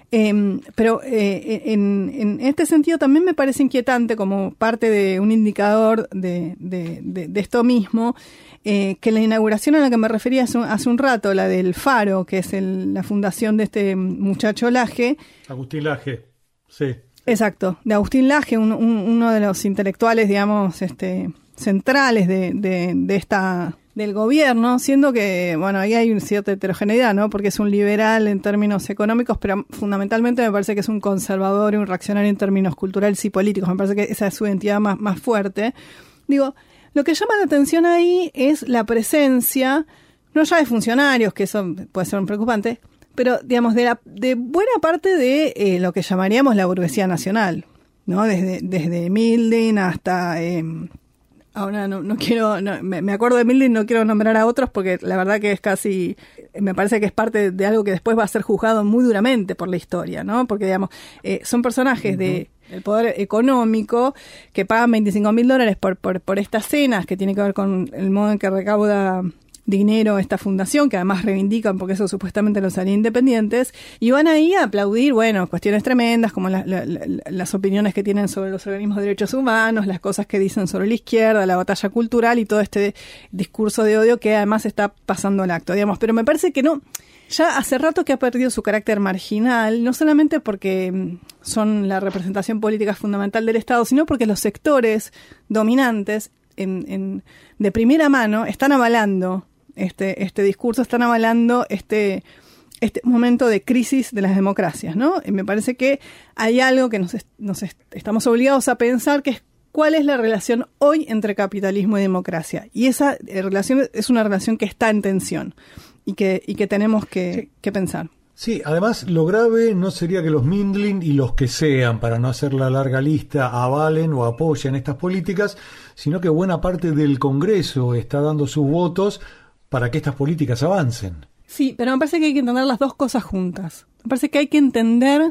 Eh, pero eh, en, en este sentido también me parece inquietante, como parte de un indicador de, de, de, de esto mismo, eh, que la inauguración a la que me refería hace un, hace un rato, la del Faro, que es el, la fundación de este muchacho Laje. Agustín Laje, sí. Exacto, de Agustín Laje, un, un, uno de los intelectuales, digamos, este, centrales de, de, de esta... del gobierno, siendo que, bueno, ahí hay una cierta heterogeneidad, ¿no? Porque es un liberal en términos económicos, pero fundamentalmente me parece que es un conservador y un reaccionario en términos culturales y políticos. Me parece que esa es su identidad más, más fuerte. Digo, lo que llama la atención ahí es la presencia, no ya de funcionarios, que eso puede ser un preocupante, pero, digamos, de, la, de buena parte de eh, lo que llamaríamos la burguesía nacional, ¿no? Desde, desde Milding hasta... Eh, Ahora no, no quiero, no, me, me acuerdo de Milding, no quiero nombrar a otros porque la verdad que es casi, me parece que es parte de algo que después va a ser juzgado muy duramente por la historia, ¿no? Porque, digamos, eh, son personajes uh-huh. de el poder económico que pagan veinticinco mil dólares por, por, por estas cenas, que tiene que ver con el modo en que recauda dinero a esta fundación, que además reivindican porque eso supuestamente los haría independientes, y van ahí a aplaudir, bueno, cuestiones tremendas como la, la, la, las opiniones que tienen sobre los organismos de derechos humanos, las cosas que dicen sobre la izquierda, la batalla cultural y todo este discurso de odio que además está pasando al acto, digamos. Pero me parece que no, ya hace rato que ha perdido su carácter marginal, no solamente porque son la representación política fundamental del Estado, sino porque los sectores dominantes en, en, de primera mano están avalando este, este discurso, están avalando este, este momento de crisis de las democracias, ¿no? Y me parece que hay algo que nos, nos est- estamos obligados a pensar, que es cuál es la relación hoy entre capitalismo y democracia. Y esa eh, relación es una relación que está en tensión y que, y que tenemos que, sí. que pensar. Sí, además lo grave no sería que los Mindlin y los que sean, para no hacer la larga lista, avalen o apoyen estas políticas, sino que buena parte del Congreso está dando sus votos para que estas políticas avancen. Sí, pero me parece que hay que entender las dos cosas juntas. Me parece que hay que entender,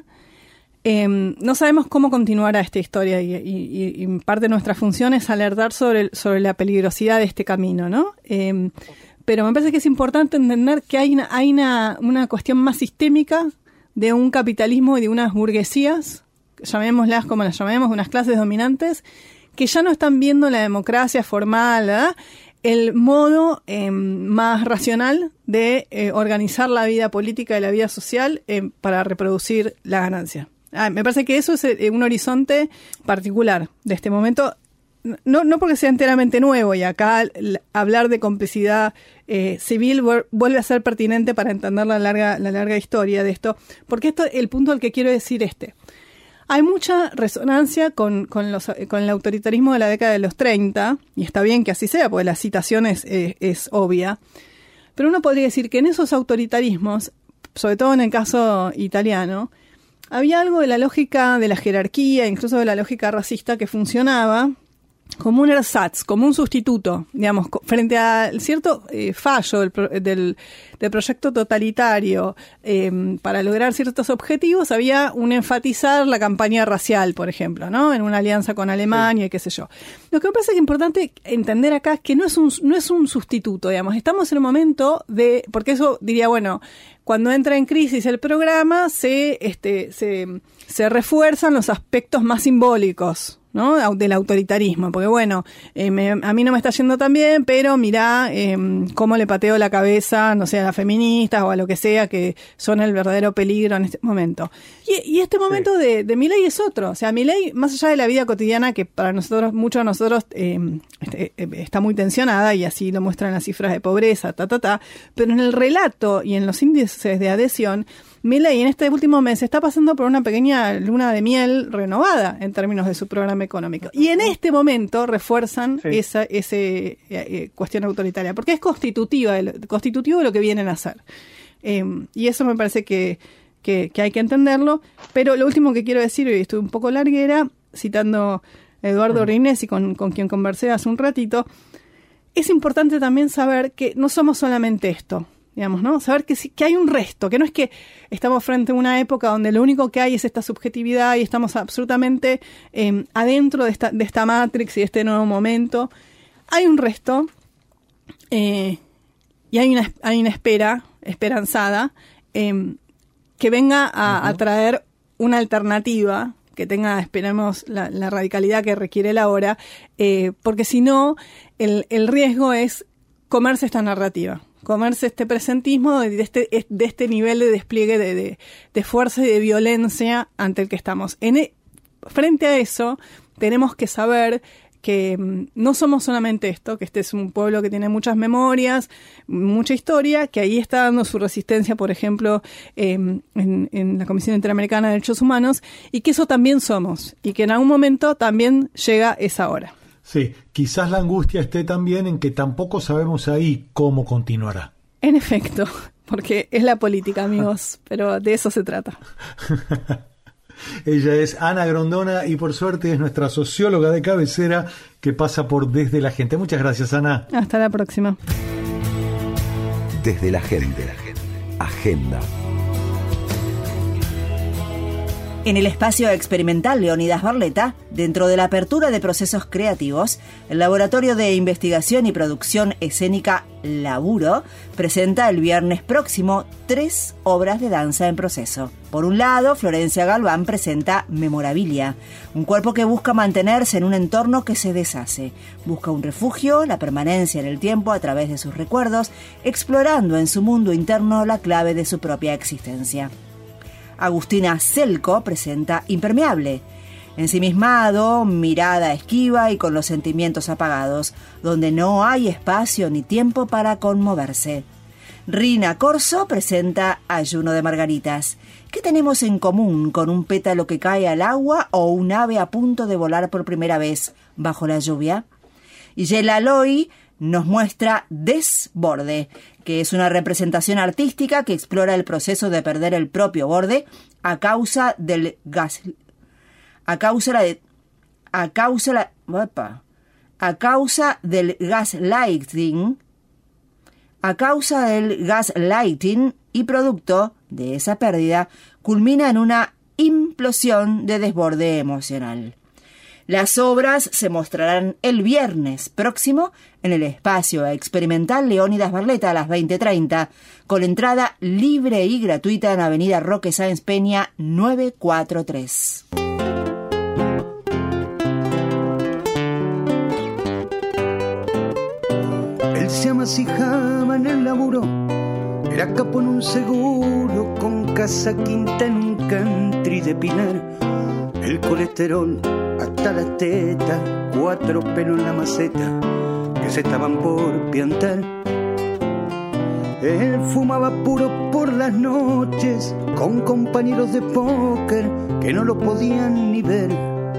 eh, no sabemos cómo continuará esta historia y, y, y parte de nuestra función es alertar sobre, sobre la peligrosidad de este camino, ¿no? Eh, Pero me parece que es importante entender que hay una, hay una, una cuestión más sistémica de un capitalismo y de unas burguesías, llamémoslas como las llamemos, unas clases dominantes, que ya no están viendo la democracia formal, ¿verdad?, el modo eh, más racional de eh, organizar la vida política y la vida social eh, para reproducir la ganancia. Ah, me parece que eso es eh, un horizonte particular de este momento. No, no porque sea enteramente nuevo, y acá l- hablar de complicidad eh, civil vu- vuelve a ser pertinente para entender la larga, la larga historia de esto, porque esto el punto al que quiero decir este. Hay mucha resonancia con, con, los, con el autoritarismo de la década de los treinta, y está bien que así sea, porque la citación es, es, es obvia, pero uno podría decir que en esos autoritarismos, sobre todo en el caso italiano, había algo de la lógica de la jerarquía, incluso de la lógica racista, que funcionaba como un ersatz, como un sustituto, digamos, frente a cierto eh, fallo del, del, del proyecto totalitario eh, para lograr ciertos objetivos, había un enfatizar la campaña racial, por ejemplo, ¿no? En una alianza con Alemania, sí. y qué sé yo. Lo que me parece que es importante entender acá es que no es un, no es un sustituto, digamos, estamos en un momento de, porque eso diría, bueno, cuando entra en crisis el programa, se, este, se, se refuerzan los aspectos más simbólicos, ¿no?, del autoritarismo, porque bueno, eh, me, a mí no me está yendo tan bien, pero mirá eh, cómo le pateo la cabeza, no sé, a las feministas o a lo que sea, que son el verdadero peligro en este momento. Y, y este momento sí. de, de Milei es otro, o sea, Milei, más allá de la vida cotidiana, que para nosotros, muchos de nosotros eh, este, eh, está muy tensionada, y así lo muestran las cifras de pobreza, ta, ta, ta, pero en el relato y en los índices de adhesión, Milei en este último mes está pasando por una pequeña luna de miel renovada en términos de su programa económico. Y en este momento refuerzan sí. esa ese, eh, cuestión autoritaria, porque es constitutiva de lo, constitutivo de lo que vienen a hacer. Eh, y eso me parece que, que, que hay que entenderlo. Pero lo último que quiero decir, y estoy un poco larguera, citando a Eduardo Rinesi, con, con quien conversé hace un ratito, es importante también saber que no somos solamente esto. Digamos, ¿no? Saber que, que hay un resto, que no es que estamos frente a una época donde lo único que hay es esta subjetividad y estamos absolutamente eh, adentro de esta, de esta matrix y de este nuevo momento. Hay un resto eh, y hay una, hay una espera esperanzada eh, que venga a, uh-huh. a traer una alternativa que tenga, esperemos, la, la radicalidad que requiere la hora, eh, porque si no, el, el riesgo es comerse esta narrativa. Comerse este presentismo de este, de este nivel de despliegue de, de, de fuerza y de violencia ante el que estamos. En e, frente a eso, tenemos que saber que mm, no somos solamente esto, que este es un pueblo que tiene muchas memorias, mucha historia, que ahí está dando su resistencia, por ejemplo, eh, en, en la Comisión Interamericana de Derechos Humanos, y que eso también somos, y que en algún momento también llega esa hora. Sí, quizás la angustia esté también en que tampoco sabemos ahí cómo continuará. En efecto, porque es la política, amigos, pero de eso se trata. Ella es Ana Grondona y por suerte es nuestra socióloga de cabecera que pasa por Desde la Gente. Muchas gracias, Ana. Hasta la próxima. Desde la Gente. Agenda. En el espacio experimental Leónidas Barleta, dentro de la apertura de procesos creativos, el Laboratorio de Investigación y Producción Escénica Laburo presenta el viernes próximo tres obras de danza en proceso. Por un lado, Florencia Galván presenta Memorabilia, un cuerpo que busca mantenerse en un entorno que se deshace. Busca un refugio, la permanencia en el tiempo a través de sus recuerdos, explorando en su mundo interno la clave de su propia existencia. Agustina Selco presenta Impermeable, ensimismado, mirada esquiva y con los sentimientos apagados, donde no hay espacio ni tiempo para conmoverse. Rina Corso presenta Ayuno de Margaritas. ¿Qué tenemos en común con un pétalo que cae al agua o un ave a punto de volar por primera vez bajo la lluvia? Y Yela Loy nos muestra Desborde, que es una representación artística que explora el proceso de perder el propio borde a causa del gas a causa la a causa la opa, a causa del gaslighting a causa del gaslighting y producto de esa pérdida culmina en una implosión de desborde emocional. Las obras se mostrarán el viernes próximo en el espacio experimental Leónidas Barleta a las veinte treinta, con entrada libre y gratuita en Avenida Roque Sáenz Peña novecientos cuarenta y tres. Él se amasijaba en el laburo, era capo en un seguro, con casa quinta en un country de Pinar. El colesterol hasta la teta, cuatro pelos en la maceta que se estaban por piantar. Él fumaba puro por las noches con compañeros de póker que no lo podían ni ver,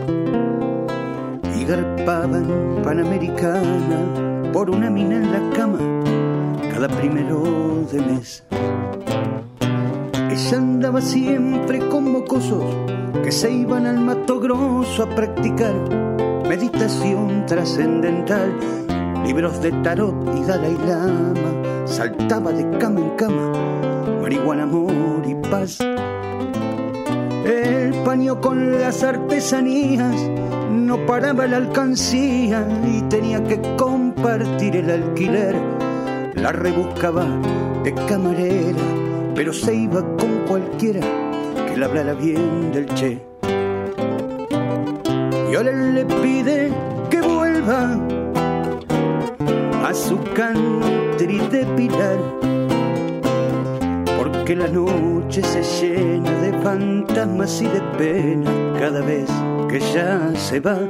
y garpaban Panamericana por una mina en la cama cada primero de mes. Ella andaba siempre con mocosos que se iban al Mato Grosso a practicar meditación trascendental, libros de tarot y Dalai Lama. Saltaba de cama en cama, marihuana, amor y paz. El paño con las artesanías, no paraba la alcancía y tenía que compartir el alquiler. La rebuscaba de camarera, pero se iba con cualquiera que le hablara bien del Che. Y ahora le pide que vuelva a su country de Pilar, porque la noche se llena de fantasmas y de pena cada vez que ya se va.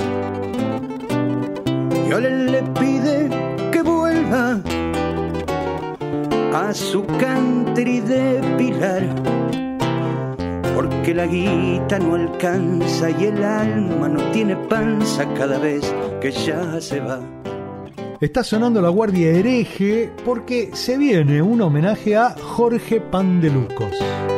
Y ahora le pide que vuelva a su country de Pilar, porque la guita no alcanza y el alma no tiene panza cada vez que ya se va. Está sonando La Guardia Hereje porque se viene un homenaje a Jorge Pandelucos.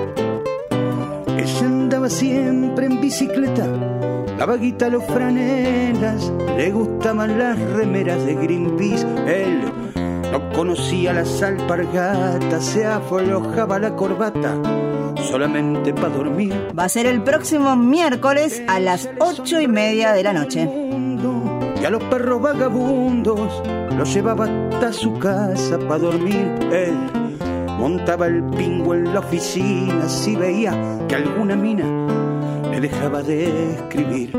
Ella andaba siempre en bicicleta, la vaguita, los franelas, le gustaban las remeras de Greenpeace. Él no conocía las alpargatas, se aflojaba la corbata solamente para dormir. Va a ser el próximo miércoles a las ocho y media de la noche. Y a los perros vagabundos los llevaba hasta su casa para dormir. Él montaba el pingo en la oficina si veía que alguna mina le dejaba de escribir.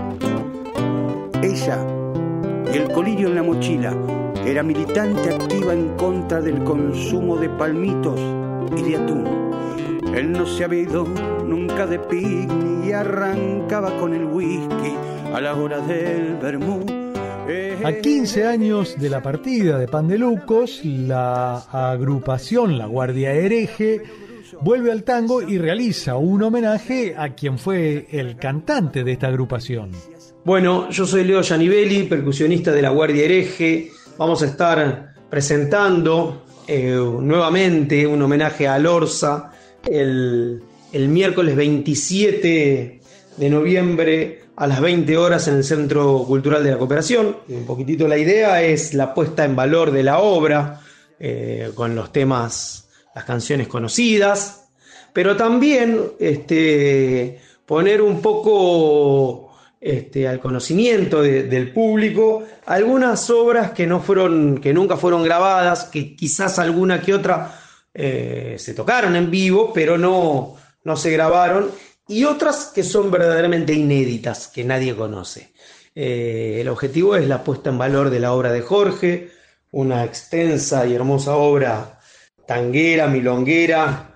Ella y el colirio en la mochila, era militante activa en contra del consumo de palmitos y de atún. Él no se había ido nunca de picnic y arrancaba con el whisky a la hora del vermú. A quince años de la partida de Pandelucos, la agrupación La Guardia Hereje vuelve al tango y realiza un homenaje a quien fue el cantante de esta agrupación. Bueno, yo soy Leo Giannivelli, percusionista de La Guardia Hereje. Vamos a estar presentando eh, nuevamente un homenaje a Lorza el, el miércoles veintisiete de noviembre a las veinte horas en el Centro Cultural de la Cooperación. Un poquitito la idea es la puesta en valor de la obra, eh, con los temas, las canciones conocidas, pero también este, poner un poco este, al conocimiento de, del público algunas obras que no fueron, que nunca fueron grabadas, que quizás alguna que otra eh, se tocaron en vivo, pero no, no se grabaron, y otras que son verdaderamente inéditas, que nadie conoce. Eh, el objetivo es la puesta en valor de la obra de Jorge, una extensa y hermosa obra tanguera, milonguera,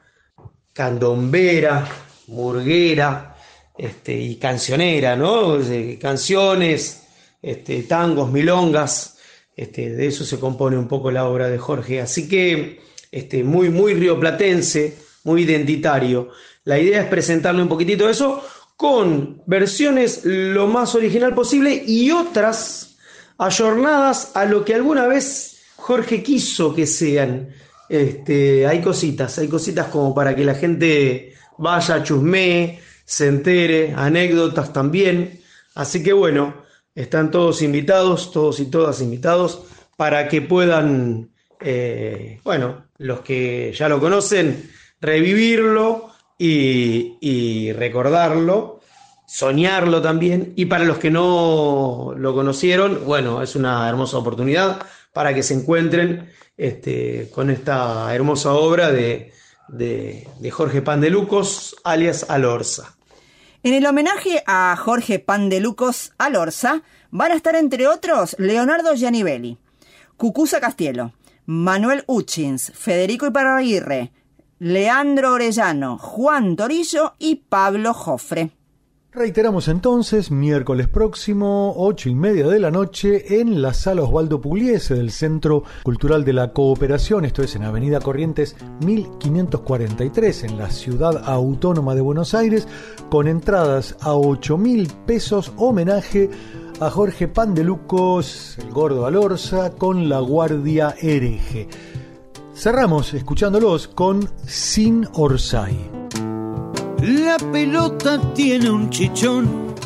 candombera, murguera este, y cancionera, ¿no? Eh, canciones, este, tangos, milongas, este, de eso se compone un poco la obra de Jorge. Así que este, muy, muy rioplatense, muy identitario. La idea es presentarle un poquitito de eso con versiones lo más original posible y otras ayornadas a lo que alguna vez Jorge quiso que sean. Este, hay cositas, hay cositas como para que la gente vaya, chusmee, se entere, anécdotas también. Así que bueno, están todos invitados, todos y todas invitados, para que puedan, eh, bueno, los que ya lo conocen, revivirlo y, y recordarlo, soñarlo también. Y para los que no lo conocieron, bueno, es una hermosa oportunidad para que se encuentren este, con esta hermosa obra de, de, de Jorge Pandelucos, alias Alorza. En el homenaje a Jorge Pandelucos Alorza van a estar, entre otros, Leonardo Giannivelli, Cucuza Castielo, Manuel Hutchins, Federico Iparraguirre, Leandro Orellano, Juan Torillo y Pablo Jofre. Reiteramos entonces, miércoles próximo, ocho y media de la noche, en la Sala Osvaldo Pugliese del Centro Cultural de la Cooperación, esto es en Avenida Corrientes mil quinientos cuarenta y tres, en la Ciudad Autónoma de Buenos Aires, con entradas a ocho mil pesos, homenaje a Jorge Pandelucos, el Gordo Alorza, con La Guardia Hereje. Cerramos escuchándolos con Sin Orsay. La pelota tiene un chichón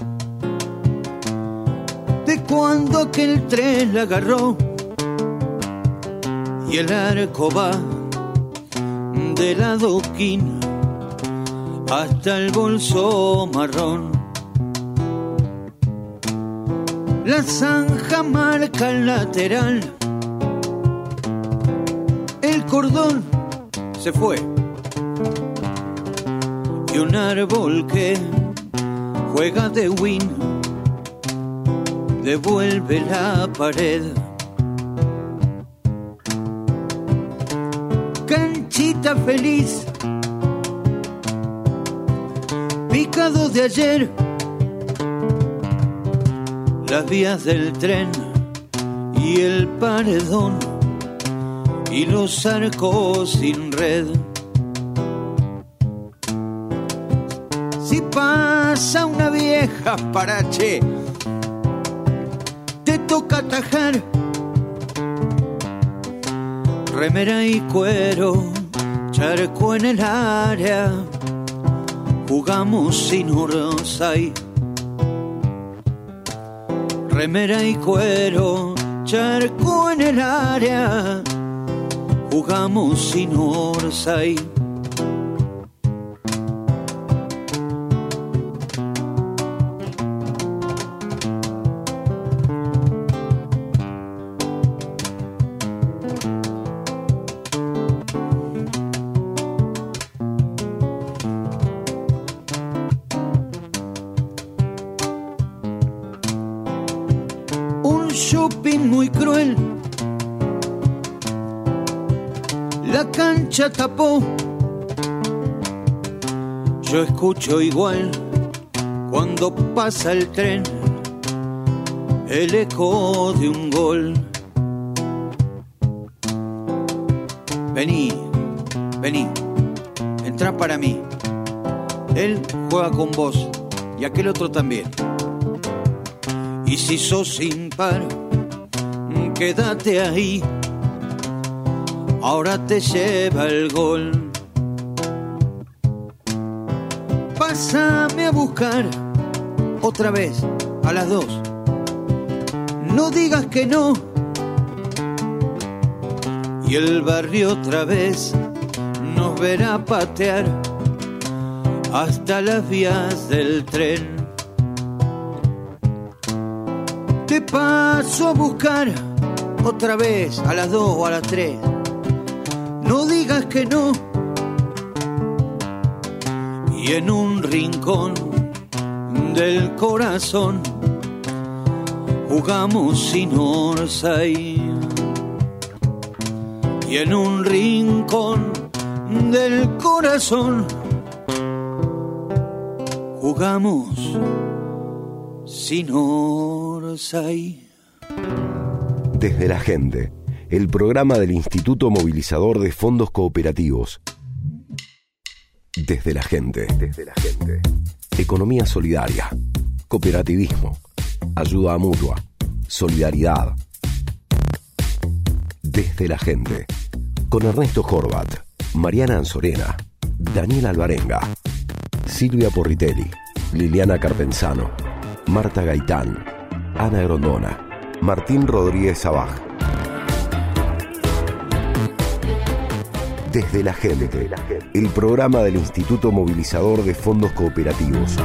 de cuando aquel tren la agarró, y el arco va del adoquín hasta el bolso marrón. La zanja marca el lateral, el cordón se fue, y un árbol que juega de win devuelve la pared. Canchita feliz, picado de ayer, las vías del tren y el paredón y los arcos sin red. Si pasa una vieja parache, te toca atajar. Remera y cuero, charco en el área, jugamos sin Orsay. Remera y cuero, charco en el área, jugamos sin Orsay. Muy cruel, la cancha tapó. Yo escucho igual cuando pasa el tren, el eco de un gol. Vení, vení, entrá para mí. Él juega con vos y aquel otro también. Y si sos impar, quédate ahí, ahora te lleva el gol. Pásame a buscar otra vez a las dos, no digas que no. Y el barrio otra vez nos verá patear hasta las vías del tren. Te paso a buscar otra vez a las dos o a las tres. No digas que no. Y en un rincón del corazón jugamos sin orsay. Y en un rincón del corazón jugamos sin orsay. Desde la Gente, el programa del Instituto Movilizador de Fondos Cooperativos. Desde la Gente, desde la Gente. Economía solidaria, cooperativismo, ayuda mutua, solidaridad. Desde la Gente, con Ernesto Horvat, Mariana Anzorena, Daniel Alvarenga, Silvia Porritelli, Liliana Carpenzano, Marta Gaitán, Ana Grondona, Martín Rodríguez Sabaj. Desde la Gente, el programa del Instituto Movilizador de Fondos Cooperativos.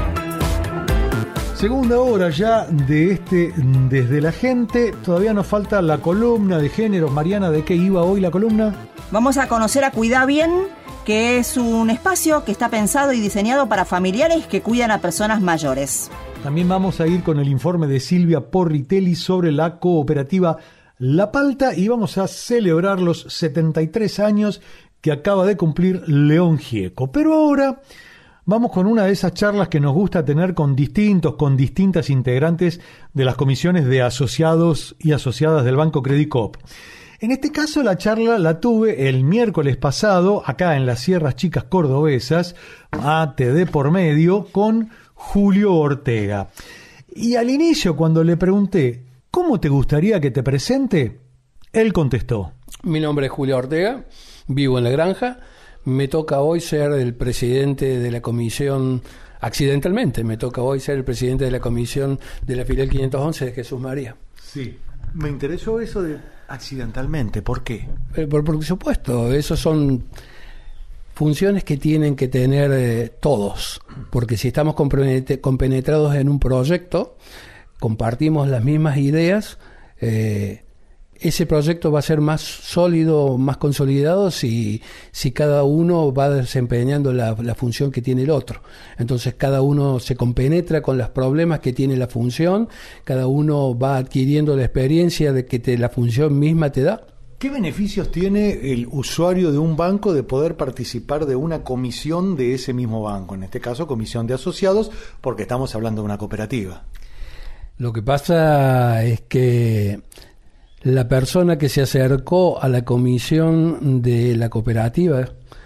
Segunda hora ya de este Desde la Gente. Todavía nos falta la columna de géneros. Mariana, ¿de qué iba hoy la columna? Vamos a conocer a Cuidá Bien, que es un espacio que está pensado y diseñado para familiares que cuidan a personas mayores. También vamos a ir con el informe de Silvia Porritelli sobre la cooperativa La Palta y vamos a celebrar los setenta y tres años que acaba de cumplir León Gieco. Pero ahora vamos con una de esas charlas que nos gusta tener con distintos, con distintas integrantes de las comisiones de asociados y asociadas del Banco Credit Coop. En este caso la charla la tuve el miércoles pasado, acá en las Sierras Chicas Cordobesas, mate de por medio, con Julio Ortega. Y al inicio, cuando le pregunté, ¿cómo te gustaría que te presente?, él contestó: mi nombre es Julio Ortega, vivo en La Granja, me toca hoy ser el presidente de la comisión, accidentalmente, me toca hoy ser el presidente de la comisión de la filial quinientos once de Jesús María. Sí, me interesó eso de accidentalmente, ¿por qué? Eh, por, por supuesto, esos son funciones que tienen que tener eh, todos, porque si estamos compenetrados en un proyecto, compartimos las mismas ideas, eh, ese proyecto va a ser más sólido, más consolidado si, si cada uno va desempeñando la, la función que tiene el otro. Entonces cada uno se compenetra con los problemas que tiene la función, cada uno va adquiriendo la experiencia de que te, la función misma te da. ¿Qué beneficios tiene el usuario de un banco de poder participar de una comisión de ese mismo banco? En este caso, comisión de asociados, porque estamos hablando de una cooperativa. Lo que pasa es que la persona que se acercó a la comisión de la cooperativa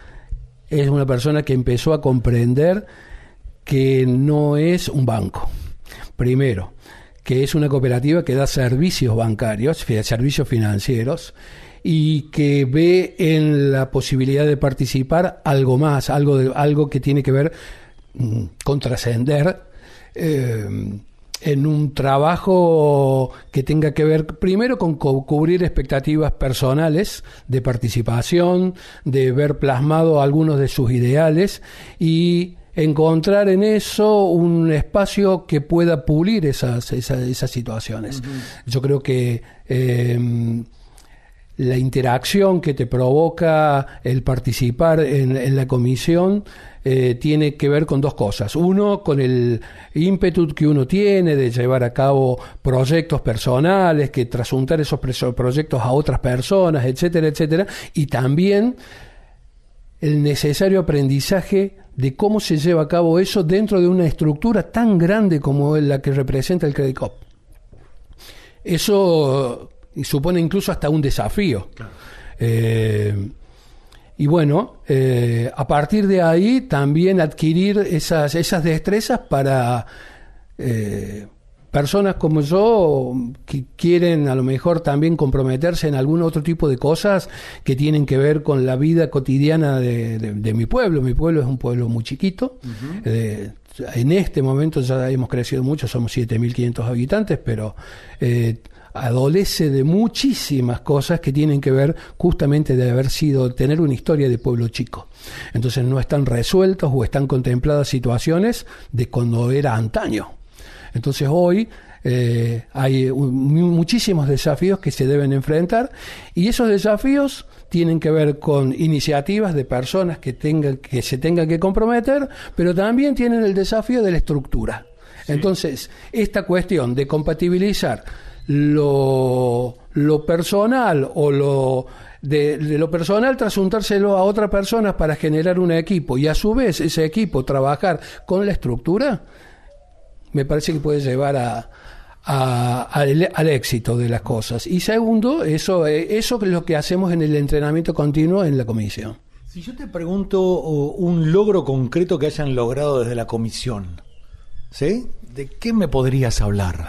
es una persona que empezó a comprender que no es un banco. Primero, que es una cooperativa que da servicios bancarios, servicios financieros, y que ve en la posibilidad de participar algo más, algo, de, algo que tiene que ver mm, con trascender eh, en un trabajo que tenga que ver primero con co- cubrir expectativas personales de participación, de ver plasmado algunos de sus ideales y encontrar en eso un espacio que pueda pulir esas, esas, esas situaciones. Uh-huh. Yo creo que eh, la interacción que te provoca el participar en, en la comisión eh, tiene que ver con dos cosas. Uno, con el ímpetu que uno tiene de llevar a cabo proyectos personales, que trasuntar esos proyectos a otras personas, etcétera, etcétera. Y también el necesario aprendizaje de cómo se lleva a cabo eso dentro de una estructura tan grande como la que representa el Credit Coop. Eso supone incluso hasta un desafío. Claro. Eh, y bueno, eh, a partir de ahí también adquirir esas, esas destrezas para eh, personas como yo que quieren a lo mejor también comprometerse en algún otro tipo de cosas que tienen que ver con la vida cotidiana de, de, de mi pueblo. Mi pueblo es un pueblo muy chiquito, uh-huh. eh, en este momento ya hemos crecido mucho, somos siete mil quinientos habitantes, pero eh, adolece de muchísimas cosas que tienen que ver justamente de haber sido, tener una historia de pueblo chico. Entonces no están resueltos o están contempladas situaciones de cuando era antaño. Entonces hoy eh, hay un, muchísimos desafíos que se deben enfrentar, y esos desafíos tienen que ver con iniciativas de personas que tengan, que se tengan que comprometer, pero también tienen el desafío de la estructura. Sí. Entonces, esta cuestión de compatibilizar lo, lo personal o lo de, de lo personal trasuntárselo a otra persona para generar un equipo, y a su vez ese equipo trabajar con la estructura, me parece que puede llevar a A, al, al éxito de las cosas. Y segundo, eso, eso es lo que hacemos en el entrenamiento continuo en la comisión. Si yo te pregunto un logro concreto que hayan logrado desde la comisión, ¿sí? ¿De qué me podrías hablar?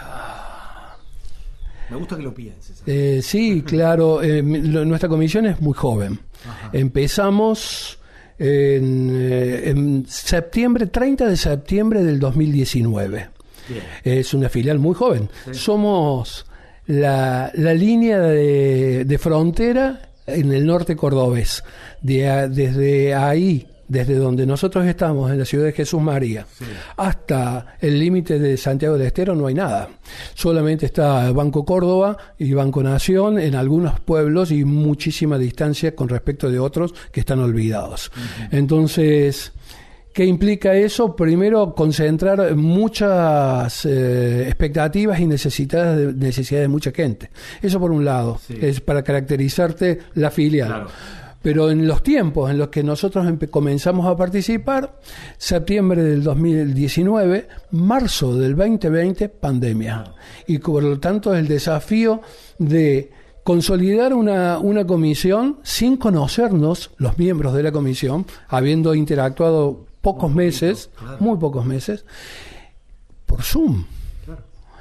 Me gusta que lo pienses. Eh, sí, claro. Eh, lo, nuestra comisión es muy joven. Ajá. Empezamos en, eh, en septiembre, treinta de septiembre del dos mil diecinueve. Bien. Es una filial muy joven. Sí. Somos la, la línea de, de frontera en el norte cordobés. De, desde ahí, desde donde nosotros estamos, en la ciudad de Jesús María, sí, hasta el límite de Santiago del Estero no hay nada. Solamente está Banco Córdoba y Banco Nación en algunos pueblos, y muchísima distancia con respecto de otros que están olvidados. Uh-huh. Entonces, ¿qué implica eso? Primero, concentrar muchas eh, expectativas y necesidades de, necesidades de mucha gente. Eso por un lado, sí, es para caracterizarte la filial. Claro. Pero en los tiempos en los que nosotros empe- comenzamos a participar, septiembre del dos mil diecinueve, marzo del veinte veinte, pandemia. Claro. Y por lo tanto el desafío de consolidar una, una comisión sin conocernos, los miembros de la comisión, habiendo interactuado pocos muy meses, poquito, claro, muy pocos meses, por Zoom. Claro.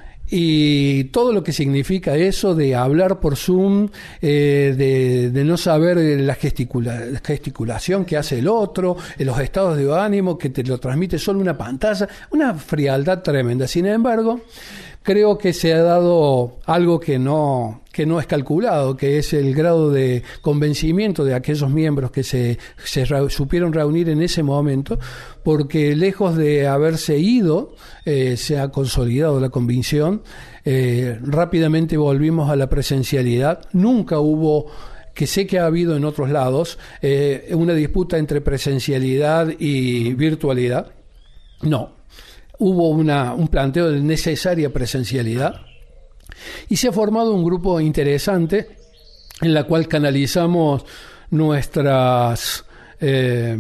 Y todo lo que significa eso de hablar por Zoom, eh, de, de no saber la, gesticula, la gesticulación que hace el otro, los estados de ánimo que te lo transmite solo una pantalla, una frialdad tremenda. Sin embargo, creo que se ha dado algo que no, que no es calculado, que es el grado de convencimiento de aquellos miembros que se, se re, supieron reunir en ese momento, porque lejos de haberse ido, eh, se ha consolidado la convicción. Eh, rápidamente volvimos a la presencialidad. Nunca hubo, que sé que ha habido en otros lados, eh, una disputa entre presencialidad y virtualidad. No. Hubo una, un planteo de necesaria presencialidad, y se ha formado un grupo interesante en la cual canalizamos nuestras eh,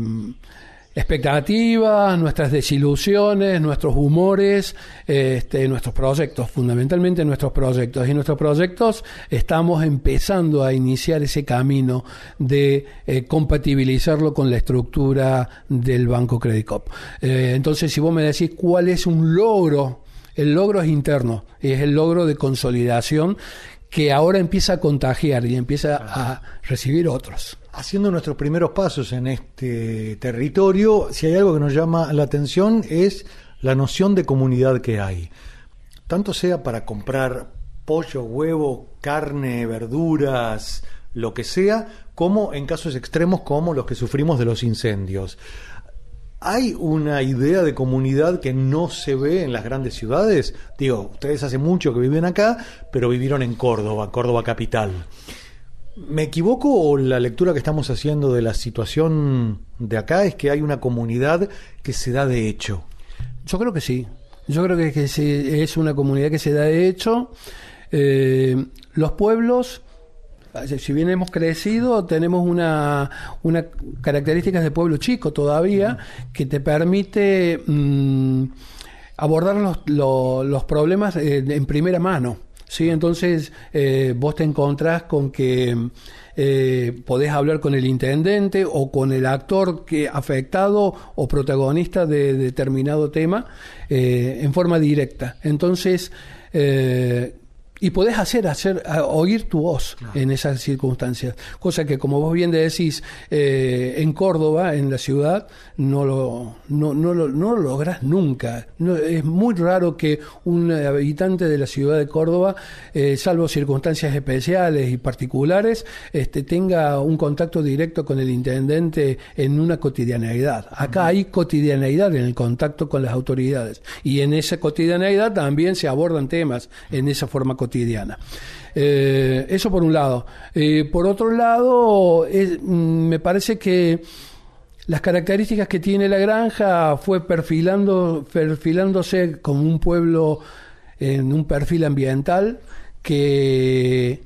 expectativas, nuestras desilusiones, nuestros humores, este, nuestros proyectos, fundamentalmente nuestros proyectos. Y nuestros proyectos estamos empezando a iniciar ese camino de eh, compatibilizarlo con la estructura del Banco Credit Corp. Eh, entonces, si vos me decís cuál es un logro, el logro es interno, es el logro de consolidación que ahora empieza a contagiar y empieza a recibir otros. Haciendo nuestros primeros pasos en este territorio, si hay algo que nos llama la atención es la noción de comunidad que hay. Tanto sea para comprar pollo, huevo, carne, verduras, lo que sea, como en casos extremos como los que sufrimos de los incendios. ¿Hay una idea de comunidad que no se ve en las grandes ciudades? Digo, ustedes hace mucho que viven acá, pero vivieron en Córdoba, Córdoba capital. ¿Me equivoco o la lectura que estamos haciendo de la situación de acá es que hay una comunidad que se da de hecho? Yo creo que sí. Yo creo que, que sí, es una comunidad que se da de hecho. Eh, los pueblos, si bien hemos crecido, tenemos una, una características de pueblo chico todavía que te permite mmm, abordar los, los, los problemas eh, en primera mano. Sí, entonces eh, vos te encontrás con que eh, podés hablar con el intendente o con el actor que afectado o protagonista de, de determinado tema eh, en forma directa. Entonces, eh, y podés hacer, hacer a, oír tu voz claro. en esas circunstancias. Cosa que, como vos bien decís, eh, en Córdoba, en la ciudad, no lo, no, no lo, no lo lográs nunca. No, es muy raro que un habitante de la ciudad de Córdoba, eh, salvo circunstancias especiales y particulares, este, tenga un contacto directo con el intendente en una cotidianeidad. Acá uh-huh. hay cotidianeidad en el contacto con las autoridades. Y en esa cotidianeidad también se abordan temas en esa forma cotidiana. cotidiana. Eh, eso por un lado. Eh, por otro lado, es, me parece que las características que tiene La Granja fue perfilando, perfilándose como un pueblo en un perfil ambiental que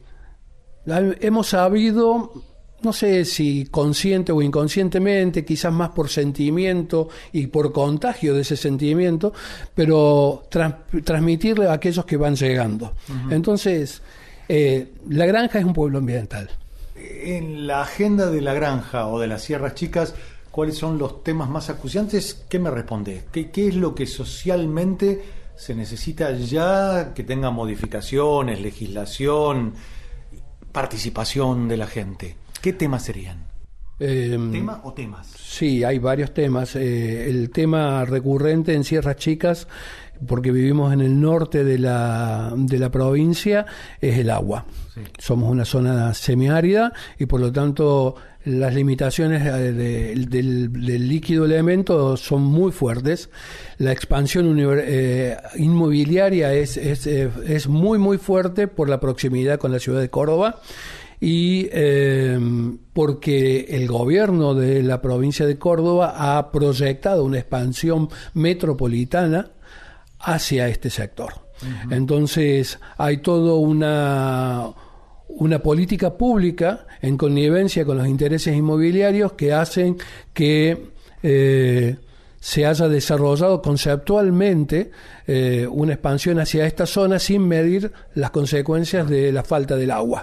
hemos sabido, no sé si consciente o inconscientemente, quizás más por sentimiento y por contagio de ese sentimiento, pero trans, transmitirle a aquellos que van llegando. Uh-huh. Entonces, eh, La Granja es un pueblo ambiental. En la agenda de La Granja o de las Sierras Chicas, ¿cuáles son los temas más acuciantes? ¿Qué me responde? ¿Qué, qué es lo que socialmente se necesita ya que tenga modificaciones, legislación, participación de la gente? ¿Qué temas serían? Eh, ¿Tema o temas? Sí, hay varios temas. Eh, el tema recurrente en Sierras Chicas, porque vivimos en el norte de la, de la provincia, es el agua. Sí. Somos una zona semiárida y por lo tanto las limitaciones de, de, del, del líquido elemento son muy fuertes. La expansión univer, eh, inmobiliaria es, es, es muy muy fuerte por la proximidad con la ciudad de Córdoba. Y eh, porque el gobierno de la provincia de Córdoba ha proyectado una expansión metropolitana hacia este sector. Uh-huh. Entonces hay toda una, una política pública en connivencia con los intereses inmobiliarios que hacen que eh, se haya desarrollado conceptualmente eh, una expansión hacia esta zona sin medir las consecuencias de la falta del agua.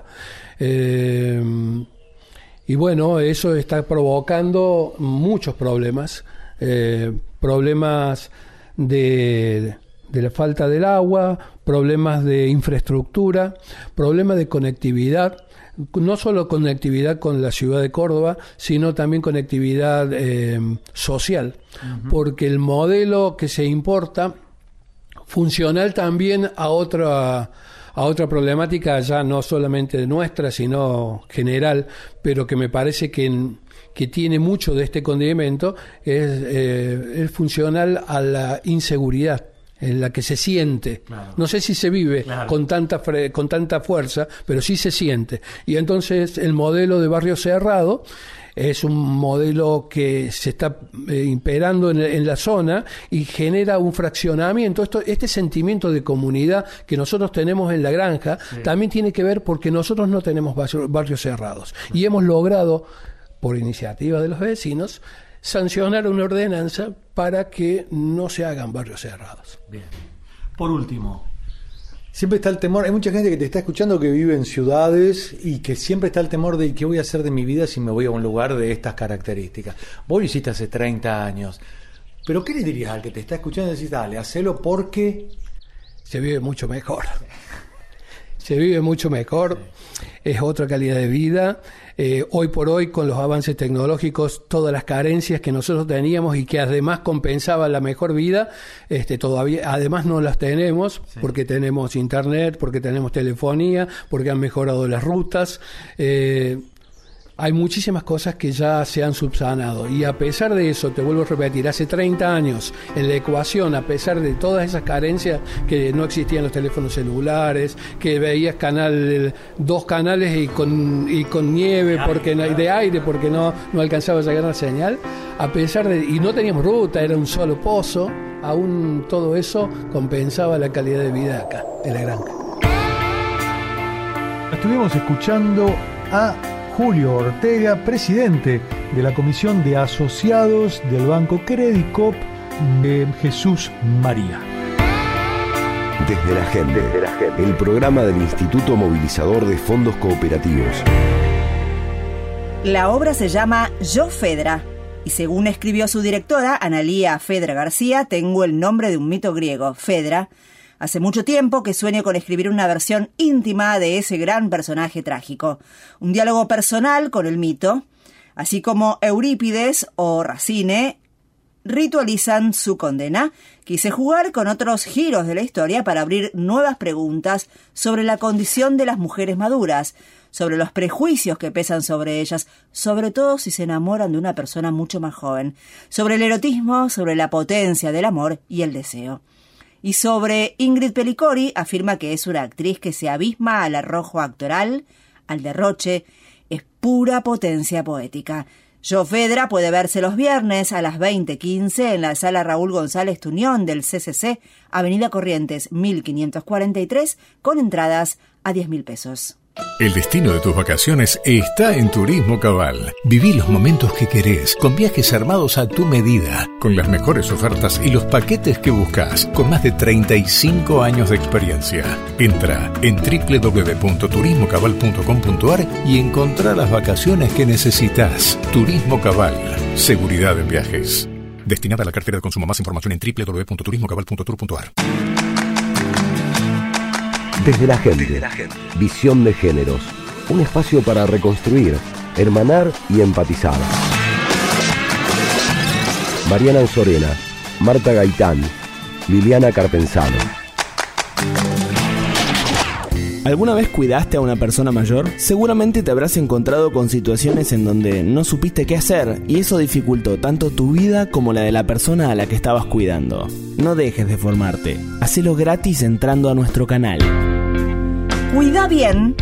Eh, y bueno, eso está provocando muchos problemas, eh, problemas de, de la falta del agua, problemas de infraestructura, problemas de conectividad, no solo conectividad con la ciudad de Córdoba, sino también conectividad eh, social, uh-huh. porque el modelo que se importa, funcional también a otra a otra problemática ya no solamente nuestra, sino general, pero que me parece que, que tiene mucho de este condimento, es, eh, es funcional a la inseguridad en la que se siente. Claro. No sé si se vive claro. con tanta fre- con tanta fuerza, pero sí se siente. Y entonces el modelo de barrio cerrado es un modelo que se está eh, imperando en, en la zona y genera un fraccionamiento. Esto, este sentimiento de comunidad que nosotros tenemos en La Granja sí. también tiene que ver porque nosotros no tenemos barrios, barrios cerrados. Sí. Y hemos logrado, por iniciativa de los vecinos, sancionar una ordenanza para que no se hagan barrios cerrados. Bien. Por último, siempre está el temor, hay mucha gente que te está escuchando que vive en ciudades y que siempre está el temor de qué voy a hacer de mi vida si me voy a un lugar de estas características. Vos lo hiciste hace treinta años, pero ¿qué le dirías al que te está escuchando? Decís, dale, hacelo porque se vive mucho mejor. Se vive mucho mejor, sí. Es otra calidad de vida. Eh, hoy por hoy, con los avances tecnológicos, todas las carencias que nosotros teníamos y que además compensaban la mejor vida, este, todavía, además no las tenemos, sí. porque tenemos internet, porque tenemos telefonía, porque han mejorado las rutas. Eh, hay muchísimas cosas que ya se han subsanado y a pesar de eso, te vuelvo a repetir, hace treinta años en la ecuación, a pesar de todas esas carencias, que no existían los teléfonos celulares, que veías canal dos canales y con y con nieve porque no, de aire porque no no alcanzaba a llegar la señal, a pesar de y no teníamos ruta, era un solo pozo, aún todo eso compensaba la calidad de vida acá en La Granja. Estuvimos escuchando a Julio Ortega, presidente de la Comisión de Asociados del Banco Credicop de Jesús María. Desde la gente, Desde la gente, el programa del Instituto Movilizador de Fondos Cooperativos. La obra se llama Yo Fedra, y según escribió su directora, Analía Fedra García, tengo el nombre de un mito griego, Fedra, Hace mucho tiempo que sueño con escribir una versión íntima de ese gran personaje trágico. Un diálogo personal con el mito, así como Eurípides o Racine ritualizan su condena. Quise jugar con otros giros de la historia para abrir nuevas preguntas sobre la condición de las mujeres maduras, sobre los prejuicios que pesan sobre ellas, sobre todo si se enamoran de una persona mucho más joven, sobre el erotismo, sobre la potencia del amor y el deseo. Y sobre Ingrid Pellicori, afirma que es una actriz que se abisma al arrojo actoral, al derroche, es pura potencia poética. Jo Fedra puede verse los viernes a las veinte quince en la sala Raúl González Tuñón del C C C, Avenida Corrientes mil quinientos cuarenta y tres, con entradas a diez mil pesos. El destino de tus vacaciones está en Turismo Cabal. Viví los momentos que querés, con viajes armados a tu medida, con las mejores ofertas y los paquetes que buscas, con más de treinta y cinco años de experiencia. Entra en doble u doble u doble u punto turismo cabal punto com punto a r y encontrá las vacaciones que necesitas. Turismo Cabal, seguridad en viajes. Destinada a la cartera de consumo. Más información en doble u doble u doble u punto turismo cabal punto tour punto a r. Desde la gente, Desde la gente, visión de géneros, un espacio para reconstruir, hermanar y empatizar. Mariana Anzorena, Marta Gaitán, Liliana Carpenzano. ¿Alguna vez cuidaste a una persona mayor? Seguramente te habrás encontrado con situaciones en donde no supiste qué hacer y eso dificultó tanto tu vida como la de la persona a la que estabas cuidando. No dejes de formarte. Hacelo gratis entrando a nuestro canal. Cuida Bien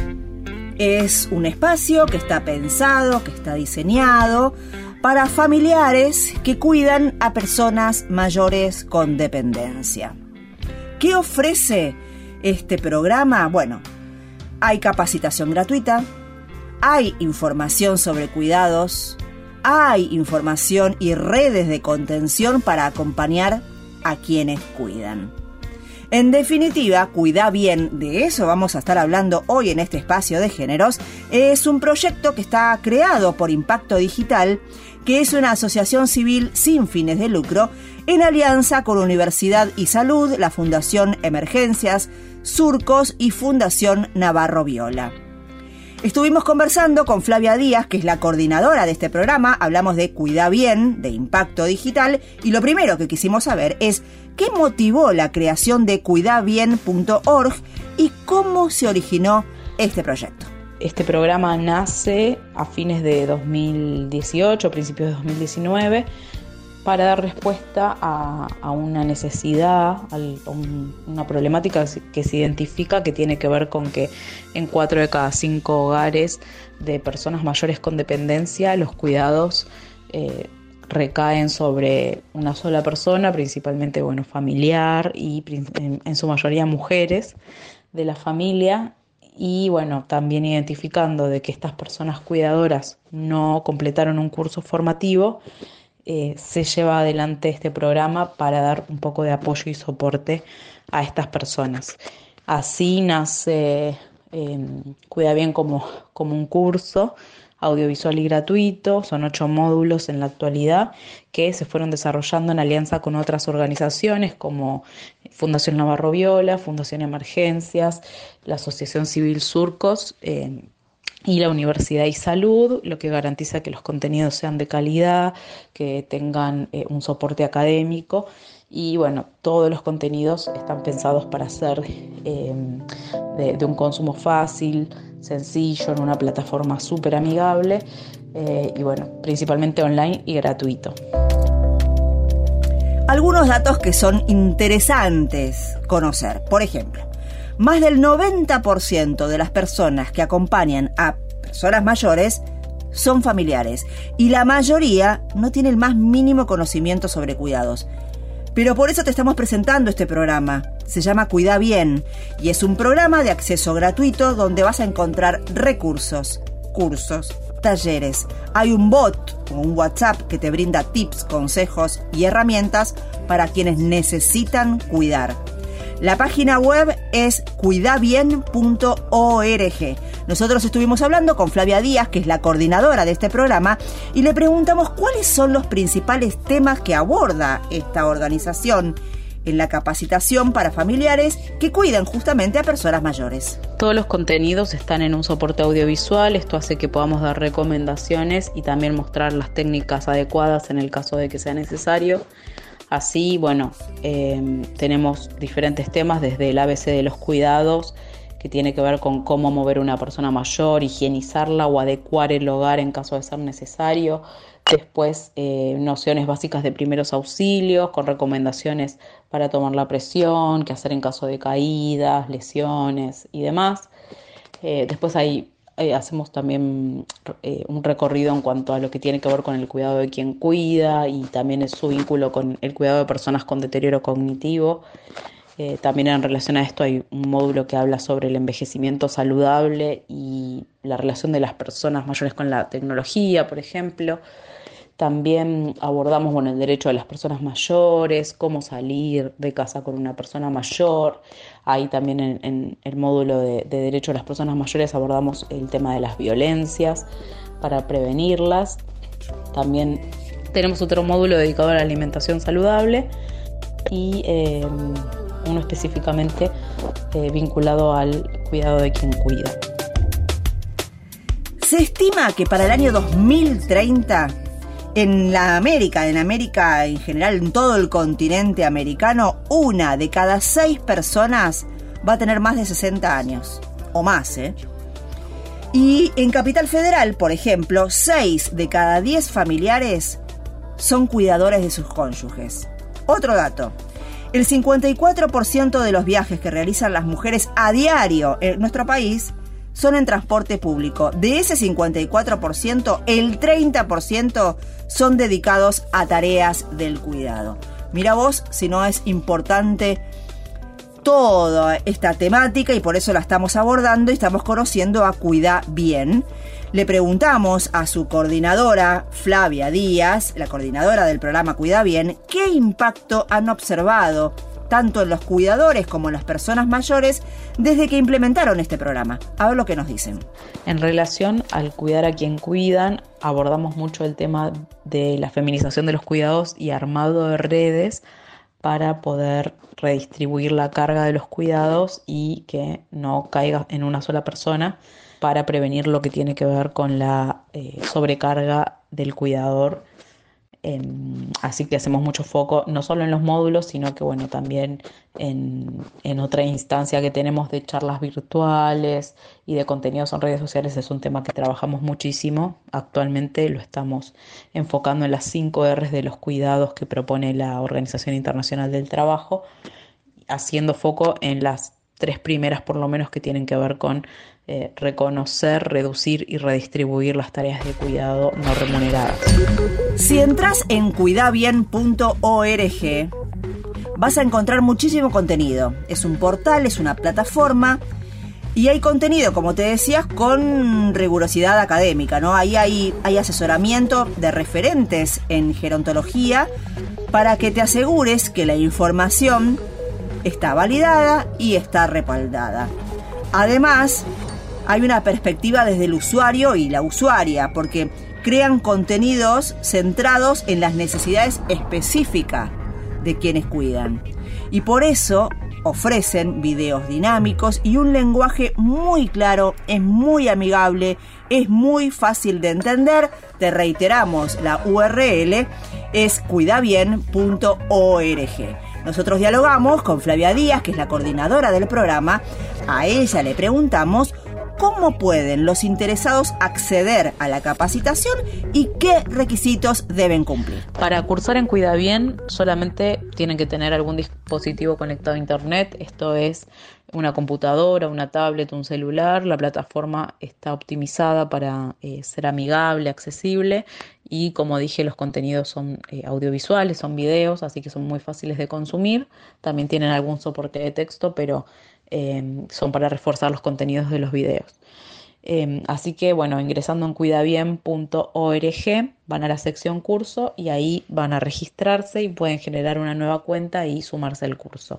es un espacio que está pensado, que está diseñado para familiares que cuidan a personas mayores con dependencia. ¿Qué ofrece este programa? Bueno, hay capacitación gratuita, hay información sobre cuidados, hay información y redes de contención para acompañar a quienes cuidan. En definitiva, Cuida Bien, de eso vamos a estar hablando hoy en este espacio de géneros, es un proyecto que está creado por Impacto Digital, que es una asociación civil sin fines de lucro, en alianza con Universidad y Salud, la Fundación Emergencias, Surcos y Fundación Navarro Viola. Estuvimos conversando con Flavia Díaz, que es la coordinadora de este programa. Hablamos de Cuida Bien, de Impacto Digital, y lo primero que quisimos saber es qué motivó la creación de cuida bien punto org y cómo se originó este proyecto. Este programa nace a fines de dos mil dieciocho, principios de dos mil diecinueve, para dar respuesta a, a una necesidad, a un, una problemática que se identifica que tiene que ver con que en cuatro de cada cinco hogares de personas mayores con dependencia los cuidados eh, recaen sobre una sola persona, principalmente bueno, familiar y en, en su mayoría mujeres de la familia. Y bueno, también identificando de que estas personas cuidadoras no completaron un curso formativo, Eh, se lleva adelante este programa para dar un poco de apoyo y soporte a estas personas. Así nace eh, Cuida Bien como, como un curso audiovisual y gratuito. Son ocho módulos en la actualidad que se fueron desarrollando en alianza con otras organizaciones como Fundación Navarro Viola, Fundación Emergencias, la Asociación Civil Surcos eh, y la Universidad y Salud, lo que garantiza que los contenidos sean de calidad, que tengan eh, un soporte académico y bueno, todos los contenidos están pensados para ser eh, de, de un consumo fácil, sencillo, en una plataforma súper amigable eh, y bueno, principalmente online y gratuito. Algunos datos que son interesantes conocer. Por ejemplo, más del noventa por ciento de las personas que acompañan a personas mayores son familiares y la mayoría no tiene el más mínimo conocimiento sobre cuidados. Pero por eso te estamos presentando este programa. Se llama Cuida Bien y es un programa de acceso gratuito donde vas a encontrar recursos, cursos, talleres. Hay un bot o un WhatsApp que te brinda tips, consejos y herramientas para quienes necesitan cuidar. La página web es cuida bien punto org. Nosotros estuvimos hablando con Flavia Díaz, que es la coordinadora de este programa, y le preguntamos cuáles son los principales temas que aborda esta organización en la capacitación para familiares que cuidan justamente a personas mayores. Todos los contenidos están en un soporte audiovisual, esto hace que podamos dar recomendaciones y también mostrar las técnicas adecuadas en el caso de que sea necesario. Así, bueno, eh, tenemos diferentes temas desde el A B C de los cuidados, que tiene que ver con cómo mover una persona mayor, higienizarla o adecuar el hogar en caso de ser necesario. Después, eh, nociones básicas de primeros auxilios, con recomendaciones para tomar la presión, qué hacer en caso de caídas, lesiones y demás. Eh, después hay, eh, hacemos también eh, un recorrido en cuanto a lo que tiene que ver con el cuidado de quien cuida y también es su vínculo con el cuidado de personas con deterioro cognitivo. Eh, también en relación a esto hay un módulo que habla sobre el envejecimiento saludable y la relación de las personas mayores con la tecnología, por ejemplo. También abordamos bueno, el derecho de las personas mayores, cómo salir de casa con una persona mayor. Ahí también en, en el módulo de, de derecho de las personas mayores abordamos el tema de las violencias para prevenirlas. También tenemos otro módulo dedicado a la alimentación saludable y eh, uno específicamente eh, vinculado al cuidado de quien cuida. Se estima que para el año dos mil treinta, en la América, en América en general, en todo el continente americano, una de cada seis personas va a tener más de sesenta años, o más, ¿eh? Y en Capital Federal, por ejemplo, seis de cada diez familiares son cuidadores de sus cónyuges. Otro dato. El cincuenta y cuatro por ciento de los viajes que realizan las mujeres a diario en nuestro país son en transporte público. De ese cincuenta y cuatro por ciento, el treinta por ciento son dedicados a tareas del cuidado. Mira vos si no es importante toda esta temática y por eso la estamos abordando y estamos conociendo a Cuida Bien. Le preguntamos a su coordinadora, Flavia Díaz, la coordinadora del programa Cuida Bien, qué impacto han observado tanto en los cuidadores como en las personas mayores desde que implementaron este programa. A ver lo que nos dicen. En relación al cuidar a quien cuidan, abordamos mucho el tema de la feminización de los cuidados y armado de redes para poder redistribuir la carga de los cuidados y que no caiga en una sola persona, para prevenir lo que tiene que ver con la eh, sobrecarga del cuidador. Eh, así que hacemos mucho foco no solo en los módulos, sino que bueno, también en, en otra instancia que tenemos de charlas virtuales y de contenidos en redes sociales. Es un tema que trabajamos muchísimo. Actualmente lo estamos enfocando en las cinco R's de los cuidados que propone la Organización Internacional del Trabajo, haciendo foco en las tres primeras por lo menos que tienen que ver con eh, reconocer, reducir y redistribuir las tareas de cuidado no remuneradas. Si entras en cuida bien punto org vas a encontrar muchísimo contenido. Es un portal, es una plataforma y hay contenido, como te decías, con rigurosidad académica, ¿no? Ahí hay, hay asesoramiento de referentes en gerontología para que te asegures que la información está validada y está respaldada. Además, hay una perspectiva desde el usuario y la usuaria, porque crean contenidos centrados en las necesidades específicas de quienes cuidan. Y por eso ofrecen videos dinámicos y un lenguaje muy claro, es muy amigable, es muy fácil de entender. Te reiteramos, la U R L es cuida bien punto org. Nosotros dialogamos con Flavia Díaz, que es la coordinadora del programa. A ella le preguntamos cómo pueden los interesados acceder a la capacitación y qué requisitos deben cumplir. Para cursar en Cuida Bien solamente tienen que tener algún dispositivo conectado a internet. Esto es una computadora, una tablet, un celular. La plataforma está optimizada para eh, ser amigable, accesible y, como dije, los contenidos son eh, audiovisuales, son videos, así que son muy fáciles de consumir. También tienen algún soporte de texto, pero eh, son para reforzar los contenidos de los videos. Eh, así que, bueno, ingresando en cuida bien punto org van a la sección curso y ahí van a registrarse y pueden generar una nueva cuenta y sumarse al curso.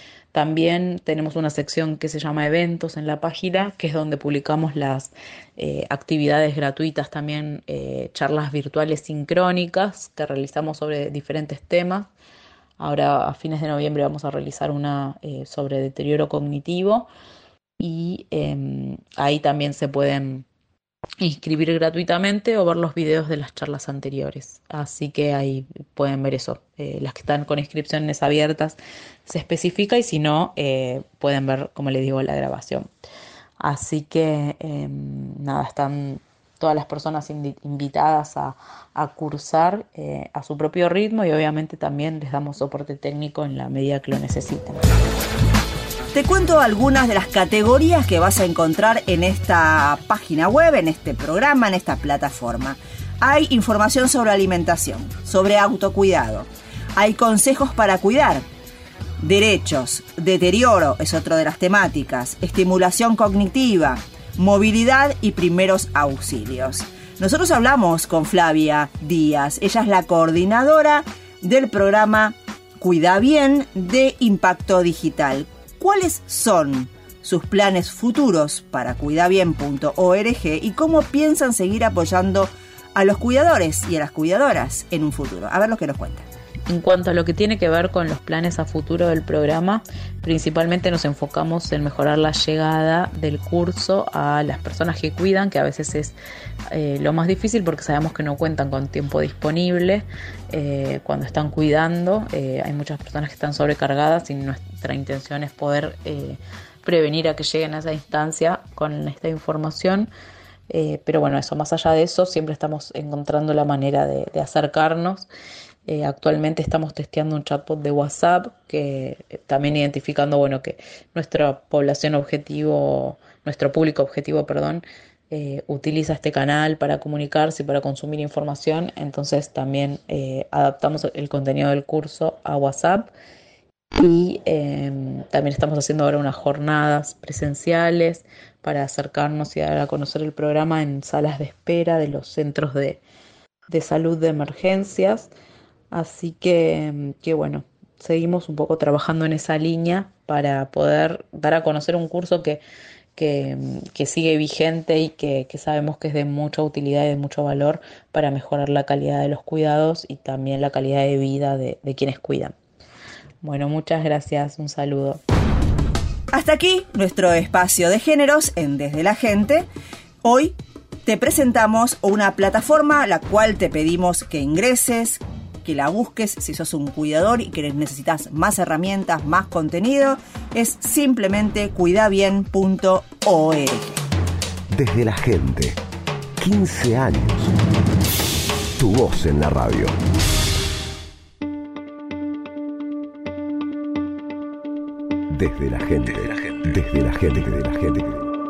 También tenemos una sección que se llama eventos en la página, que es donde publicamos las eh, actividades gratuitas, también eh, charlas virtuales sincrónicas que realizamos sobre diferentes temas. Ahora a fines de noviembre vamos a realizar una eh, sobre deterioro cognitivo y eh, ahí también se pueden inscribir gratuitamente o ver los videos de las charlas anteriores. Así que ahí pueden ver eso. Eh, las que están con inscripciones abiertas se especifica y si no, eh, pueden ver, como les digo, la grabación. Así que eh, nada, están todas las personas invitadas a, a cursar eh, a su propio ritmo y obviamente también les damos soporte técnico en la medida que lo necesiten. Te cuento algunas de las categorías que vas a encontrar en esta página web, en este programa, en esta plataforma. Hay información sobre alimentación, sobre autocuidado. Hay consejos para cuidar. Derechos, deterioro es otra de las temáticas. Estimulación cognitiva, movilidad y primeros auxilios. Nosotros hablamos con Flavia Díaz. Ella es la coordinadora del programa Cuida Bien de Impacto Digital. ¿Cuáles son sus planes futuros para cuida bien punto org y cómo piensan seguir apoyando a los cuidadores y a las cuidadoras en un futuro? A ver lo que nos cuentan. En cuanto a lo que tiene que ver con los planes a futuro del programa, principalmente nos enfocamos en mejorar la llegada del curso a las personas que cuidan, que a veces es eh, lo más difícil porque sabemos que no cuentan con tiempo disponible eh, cuando están cuidando. Eh, hay muchas personas que están sobrecargadas y nuestra intención es poder eh, prevenir a que lleguen a esa instancia con esta información. Eh, pero bueno, eso, más allá de eso, siempre estamos encontrando la manera de, de acercarnos. Eh, actualmente estamos testeando un chatbot de WhatsApp que eh, también identificando bueno que nuestra población objetivo, nuestro público objetivo, perdón, eh, utiliza este canal para comunicarse y para consumir información. Entonces también eh, adaptamos el contenido del curso a WhatsApp y eh, también estamos haciendo ahora unas jornadas presenciales para acercarnos y dar a conocer el programa en salas de espera de los centros de, de salud de emergencias. Así que, que bueno, seguimos un poco trabajando en esa línea para poder dar a conocer un curso que, que, que sigue vigente y que, que sabemos que es de mucha utilidad y de mucho valor para mejorar la calidad de los cuidados y también la calidad de vida de, de quienes cuidan. Bueno, muchas gracias, un saludo. Hasta aquí nuestro espacio de géneros en Desde la Gente. Hoy te presentamos una plataforma a la cual te pedimos que ingreses, que la busques si sos un cuidador y que necesitas más herramientas, más contenido. Es simplemente cuida bien punto org. Desde la Gente, quince años. Tu voz en la radio. Desde la Gente, desde la Gente, desde la Gente, desde la Gente.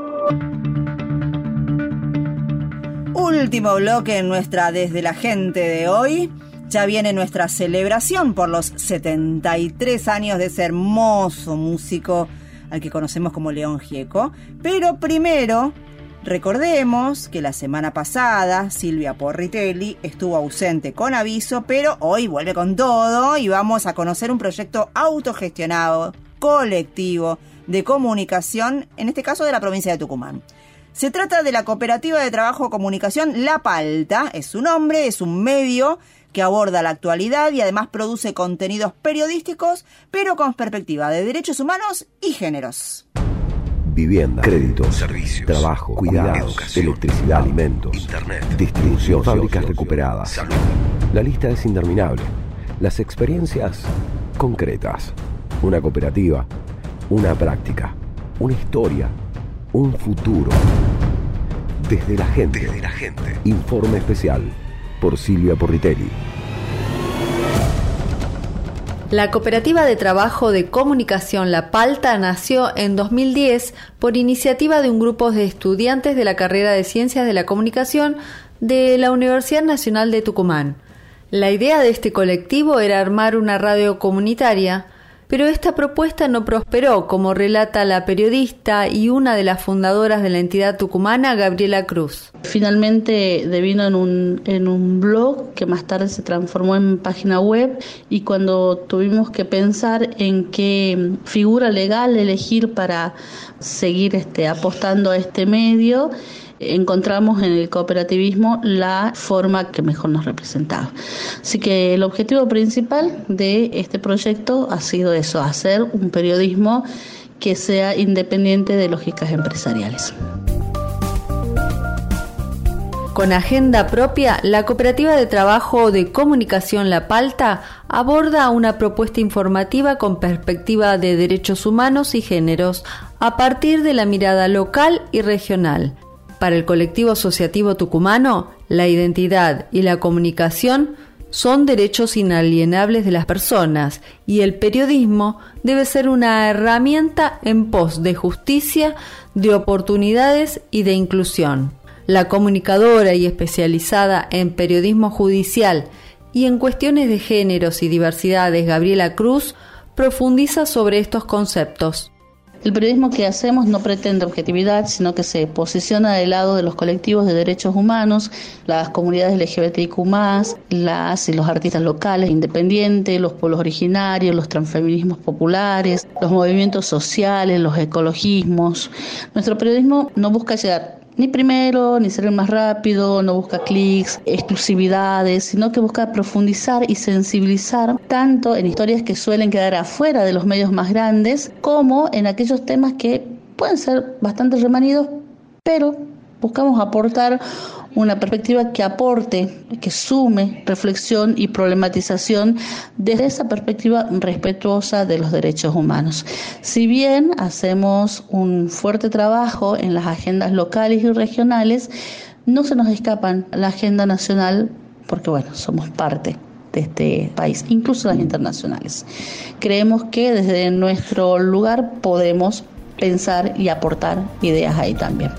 Último bloque en nuestra Desde la Gente de hoy. Ya viene nuestra celebración por los setenta y tres años de ese hermoso músico al que conocemos como León Gieco. Pero primero, recordemos que la semana pasada Silvia Porritelli estuvo ausente con aviso, pero hoy vuelve con todo y vamos a conocer un proyecto autogestionado, colectivo, de comunicación, en este caso de la provincia de Tucumán. Se trata de la Cooperativa de Trabajo Comunicación La Palta, es su nombre, es un medio que aborda la actualidad y además produce contenidos periodísticos, pero con perspectiva de derechos humanos y géneros. Vivienda, créditos, servicios, trabajo, cuidados, educación, electricidad, alimentos, internet, distribución, fábricas recuperadas. Salud. La lista es interminable. Las experiencias concretas. Una cooperativa, una práctica, una historia, un futuro. Desde la Gente, desde la Gente. Informe especial por Silvia Porritelli. La Cooperativa de Trabajo de Comunicación La Palta nació en dos mil diez por iniciativa de un grupo de estudiantes de la carrera de Ciencias de la Comunicación de la Universidad Nacional de Tucumán. La idea de este colectivo era armar una radio comunitaria, pero esta propuesta no prosperó, como relata la periodista y una de las fundadoras de la entidad tucumana, Gabriela Cruz. Finalmente devino en un, en un blog que más tarde se transformó en página web, y cuando tuvimos que pensar en qué figura legal elegir para seguir este, apostando a este medio, encontramos en el cooperativismo la forma que mejor nos representaba. Así que el objetivo principal de este proyecto ha sido eso, hacer un periodismo que sea independiente de lógicas empresariales. Con agenda propia, la Cooperativa de Trabajo de Comunicación La Palta aborda una propuesta informativa con perspectiva de derechos humanos y géneros a partir de la mirada local y regional. Para el colectivo asociativo tucumano, la identidad y la comunicación son derechos inalienables de las personas y el periodismo debe ser una herramienta en pos de justicia, de oportunidades y de inclusión. La comunicadora y especializada en periodismo judicial y en cuestiones de géneros y diversidades, Gabriela Cruz, profundiza sobre estos conceptos. El periodismo que hacemos no pretende objetividad, sino que se posiciona del lado de los colectivos de derechos humanos, las comunidades L G B T I Q más, las y los artistas locales independientes, los pueblos originarios, los transfeminismos populares, los movimientos sociales, los ecologismos. Nuestro periodismo no busca llegar ni primero, ni ser el más rápido, no busca clics, exclusividades, sino que busca profundizar y sensibilizar tanto en historias que suelen quedar afuera de los medios más grandes, como en aquellos temas que pueden ser bastante remanidos, pero buscamos aportar una perspectiva que aporte, que sume reflexión y problematización desde esa perspectiva respetuosa de los derechos humanos. Si bien hacemos un fuerte trabajo en las agendas locales y regionales, no se nos escapan la agenda nacional porque, bueno, somos parte de este país, incluso las internacionales. Creemos que desde nuestro lugar podemos pensar y aportar ideas ahí también.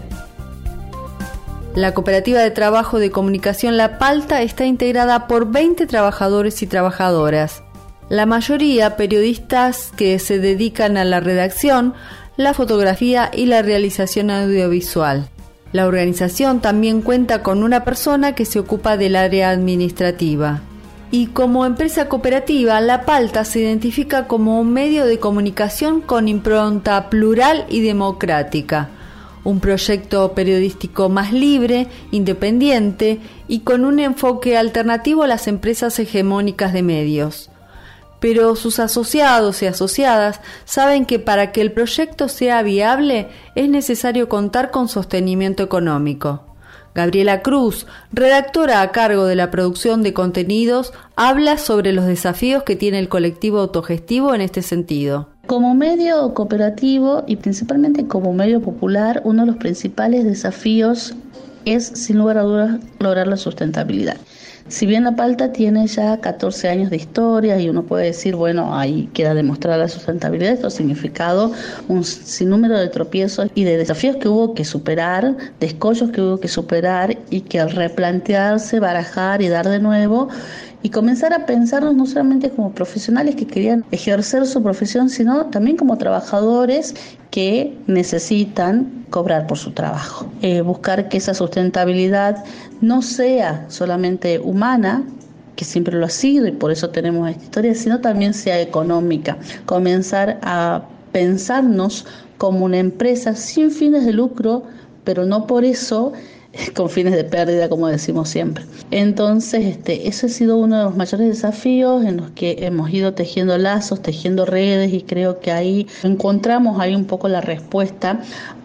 La Cooperativa de Trabajo de Comunicación La Palta está integrada por veinte trabajadores y trabajadoras, la mayoría periodistas que se dedican a la redacción, la fotografía y la realización audiovisual. La organización también cuenta con una persona que se ocupa del área administrativa. Y como empresa cooperativa, La Palta se identifica como un medio de comunicación con impronta plural y democrática. Un proyecto periodístico más libre, independiente y con un enfoque alternativo a las empresas hegemónicas de medios. Pero sus asociados y asociadas saben que para que el proyecto sea viable es necesario contar con sostenimiento económico. Gabriela Cruz, redactora a cargo de la producción de contenidos, habla sobre los desafíos que tiene el colectivo autogestivo en este sentido. Como medio cooperativo y principalmente como medio popular, uno de los principales desafíos es, sin lugar a dudas, lograr la sustentabilidad. Si bien La Palta tiene ya catorce años de historia y uno puede decir, bueno, ahí queda demostrada la sustentabilidad, esto ha significado un sinnúmero de tropiezos y de desafíos que hubo que superar, de escollos que hubo que superar y que al replantearse, barajar y dar de nuevo, y comenzar a pensarnos no solamente como profesionales que querían ejercer su profesión, sino también como trabajadores que necesitan cobrar por su trabajo. Eh, buscar que esa sustentabilidad no sea solamente humana, que siempre lo ha sido y por eso tenemos esta historia, sino también sea económica. Comenzar a pensarnos como una empresa sin fines de lucro, pero no por eso con fines de pérdida, como decimos siempre. Entonces, este, ese ha sido uno de los mayores desafíos en los que hemos ido tejiendo lazos, tejiendo redes, y creo que ahí encontramos ahí un poco la respuesta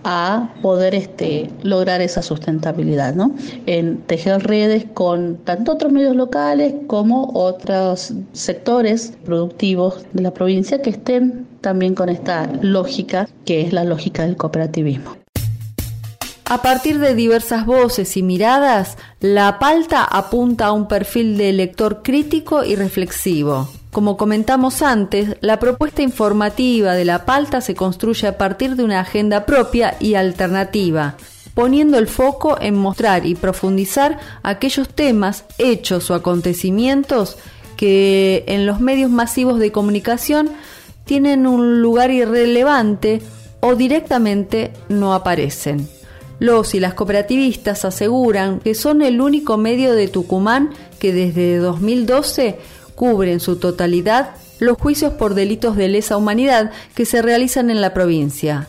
a poder este, lograr esa sustentabilidad, ¿no? En tejer redes con tanto otros medios locales como otros sectores productivos de la provincia que estén también con esta lógica, que es la lógica del cooperativismo. A partir de diversas voces y miradas, La Palta apunta a un perfil de lector crítico y reflexivo. Como comentamos antes, la propuesta informativa de La Palta se construye a partir de una agenda propia y alternativa, poniendo el foco en mostrar y profundizar aquellos temas, hechos o acontecimientos que en los medios masivos de comunicación tienen un lugar irrelevante o directamente no aparecen. Los y las cooperativistas aseguran que son el único medio de Tucumán que desde dos mil doce cubre en su totalidad los juicios por delitos de lesa humanidad que se realizan en la provincia.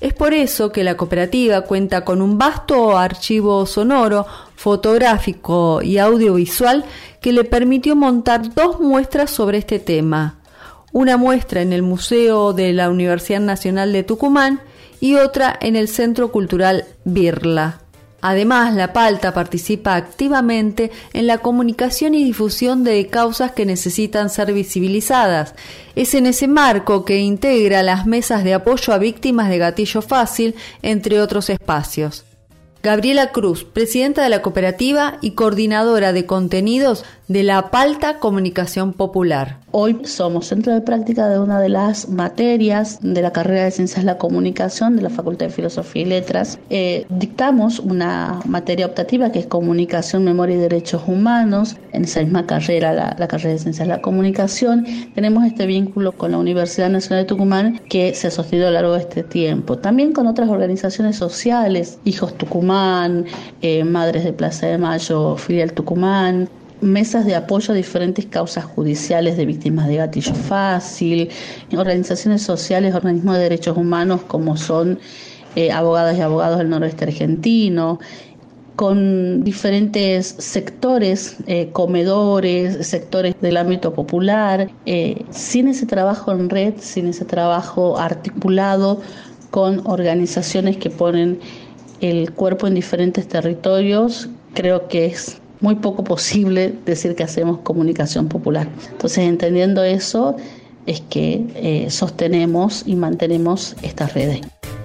Es por eso que la cooperativa cuenta con un vasto archivo sonoro, fotográfico y audiovisual que le permitió montar dos muestras sobre este tema. Una muestra en el Museo de la Universidad Nacional de Tucumán y otra en el Centro Cultural Birla. Además, La Palta participa activamente en la comunicación y difusión de causas que necesitan ser visibilizadas. Es en ese marco que integra las mesas de apoyo a víctimas de gatillo fácil, entre otros espacios. Gabriela Cruz, presidenta de la cooperativa y coordinadora de contenidos de La Palta Comunicación Popular. Hoy somos centro de práctica de una de las materias de la carrera de Ciencias de la Comunicación de la Facultad de Filosofía y Letras. Eh, dictamos una materia optativa que es Comunicación, Memoria y Derechos Humanos. En esa misma carrera, la, la carrera de Ciencias de la Comunicación, tenemos este vínculo con la Universidad Nacional de Tucumán que se ha sostenido a lo largo de este tiempo. También con otras organizaciones sociales, Hijos Tucumán, eh, Madres de Plaza de Mayo, Filial Tucumán, mesas de apoyo a diferentes causas judiciales de víctimas de gatillo fácil, organizaciones sociales, organismos de derechos humanos como son eh, abogadas y abogados del noroeste argentino, con diferentes sectores, eh, comedores, sectores del ámbito popular. Eh, sin ese trabajo en red, sin ese trabajo articulado con organizaciones que ponen el cuerpo en diferentes territorios, creo que es muy poco posible decir que hacemos comunicación popular. Entonces, entendiendo eso, es que eh, sostenemos y mantenemos estas redes.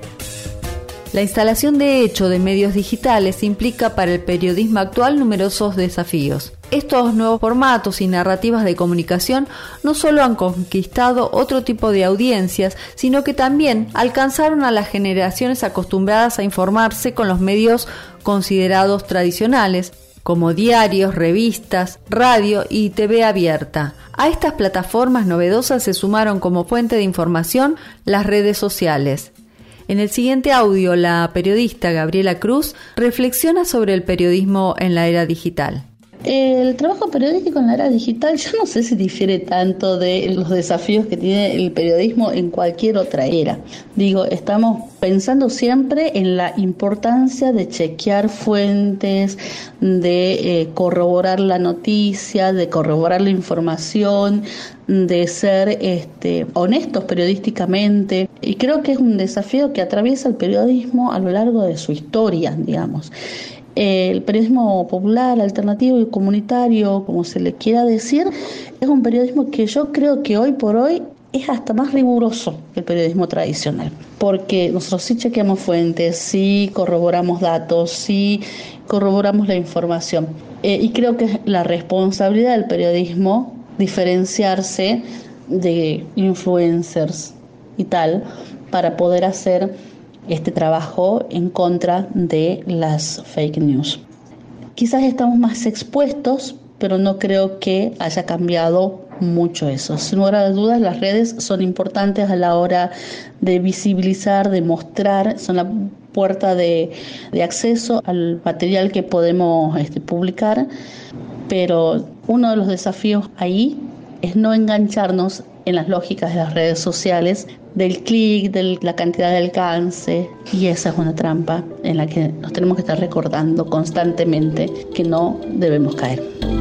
La instalación de hecho de medios digitales implica para el periodismo actual numerosos desafíos. Estos nuevos formatos y narrativas de comunicación no solo han conquistado otro tipo de audiencias, sino que también alcanzaron a las generaciones acostumbradas a informarse con los medios considerados tradicionales, como diarios, revistas, radio y T V abierta. A estas plataformas novedosas se sumaron como fuente de información las redes sociales. En el siguiente audio, la periodista Gabriela Cruz reflexiona sobre el periodismo en la era digital. El trabajo periodístico en la era digital yo no sé si difiere tanto de los desafíos que tiene el periodismo en cualquier otra era. Digo, estamos pensando siempre en la importancia de chequear fuentes, de eh, corroborar la noticia, de corroborar la información, de ser este, honestos periodísticamente. Y creo que es un desafío que atraviesa el periodismo a lo largo de su historia, digamos. El periodismo popular, alternativo y comunitario, como se le quiera decir, es un periodismo que yo creo que hoy por hoy es hasta más riguroso que el periodismo tradicional, porque nosotros sí chequeamos fuentes, sí corroboramos datos, sí corroboramos la información. Eh, y creo que es la responsabilidad del periodismo diferenciarse de influencers y tal para poder hacer este trabajo en contra de las fake news. Quizás estamos más expuestos, pero no creo que haya cambiado mucho eso. Sin lugar a dudas, las redes son importantes a la hora de visibilizar, de mostrar, son la puerta de, de acceso al material que podemos este, publicar, pero uno de los desafíos ahí es no engancharnos en las lógicas de las redes sociales, del clic, de la cantidad de alcance, y esa es una trampa en la que nos tenemos que estar recordando constantemente que no debemos caer.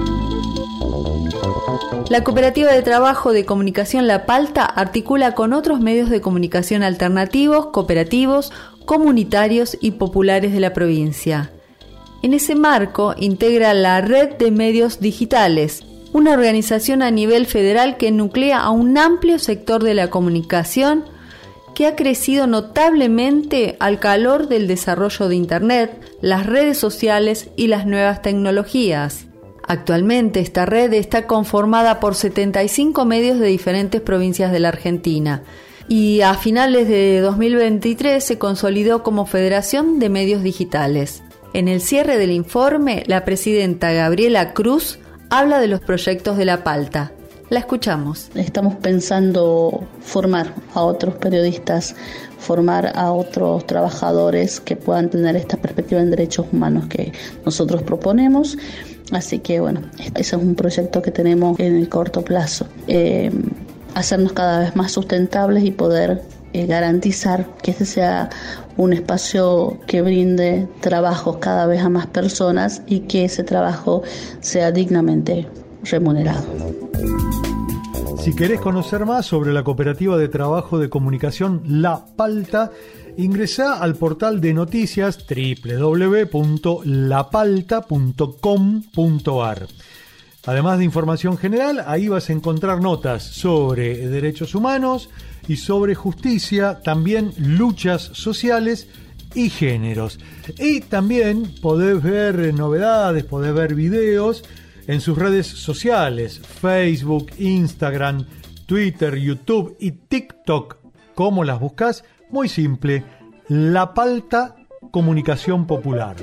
La Cooperativa de Trabajo de Comunicación La Palta articula con otros medios de comunicación alternativos, cooperativos, comunitarios y populares de la provincia. En ese marco integra la Red de Medios Digitales, una organización a nivel federal que nuclea a un amplio sector de la comunicación que ha crecido notablemente al calor del desarrollo de Internet, las redes sociales y las nuevas tecnologías. Actualmente esta red está conformada por setenta y cinco medios de diferentes provincias de la Argentina y a finales de dos mil veintitrés se consolidó como Federación de Medios Digitales. En el cierre del informe, la presidenta Gabriela Cruz habla de los proyectos de La Palta. La escuchamos. Estamos pensando formar a otros periodistas, formar a otros trabajadores que puedan tener esta perspectiva en derechos humanos que nosotros proponemos. Así que bueno, ese es un proyecto que tenemos en el corto plazo. Eh, hacernos cada vez más sustentables y poder eh, garantizar que este sea un espacio que brinde trabajos cada vez a más personas y que ese trabajo sea dignamente remunerado. Si querés conocer más sobre la Cooperativa de Trabajo de Comunicación La Palta, ingresá al portal de noticias doble u doble u doble u punto la palta punto com punto a r. Además de información general, ahí vas a encontrar notas sobre derechos humanos y sobre justicia, también luchas sociales y géneros. Y también podés ver novedades, podés ver videos en sus redes sociales, Facebook, Instagram, Twitter, YouTube y TikTok. ¿Cómo las buscas? Muy simple, La Palta Comunicación Popular.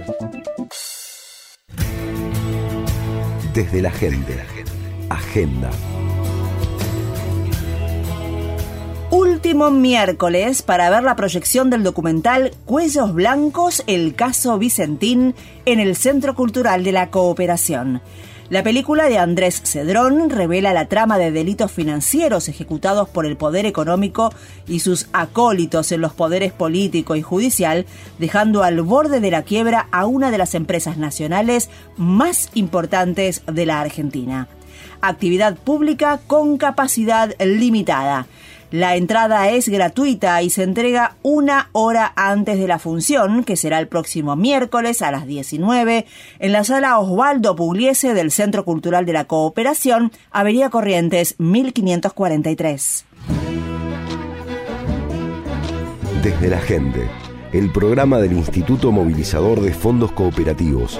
Desde la gente, agenda. Último miércoles para ver la proyección del documental Cuellos Blancos, el caso Vicentín en el Centro Cultural de la Cooperación. La película de Andrés Cedrón revela la trama de delitos financieros ejecutados por el poder económico y sus acólitos en los poderes político y judicial, dejando al borde de la quiebra a una de las empresas nacionales más importantes de la Argentina. Actividad pública con capacidad limitada. La entrada es gratuita y se entrega una hora antes de la función, que será el próximo miércoles a las diecinueve, en la sala Osvaldo Pugliese del Centro Cultural de la Cooperación, Avenida Corrientes, mil quinientos cuarenta y tres. Desde la gente, el programa del Instituto Movilizador de Fondos Cooperativos.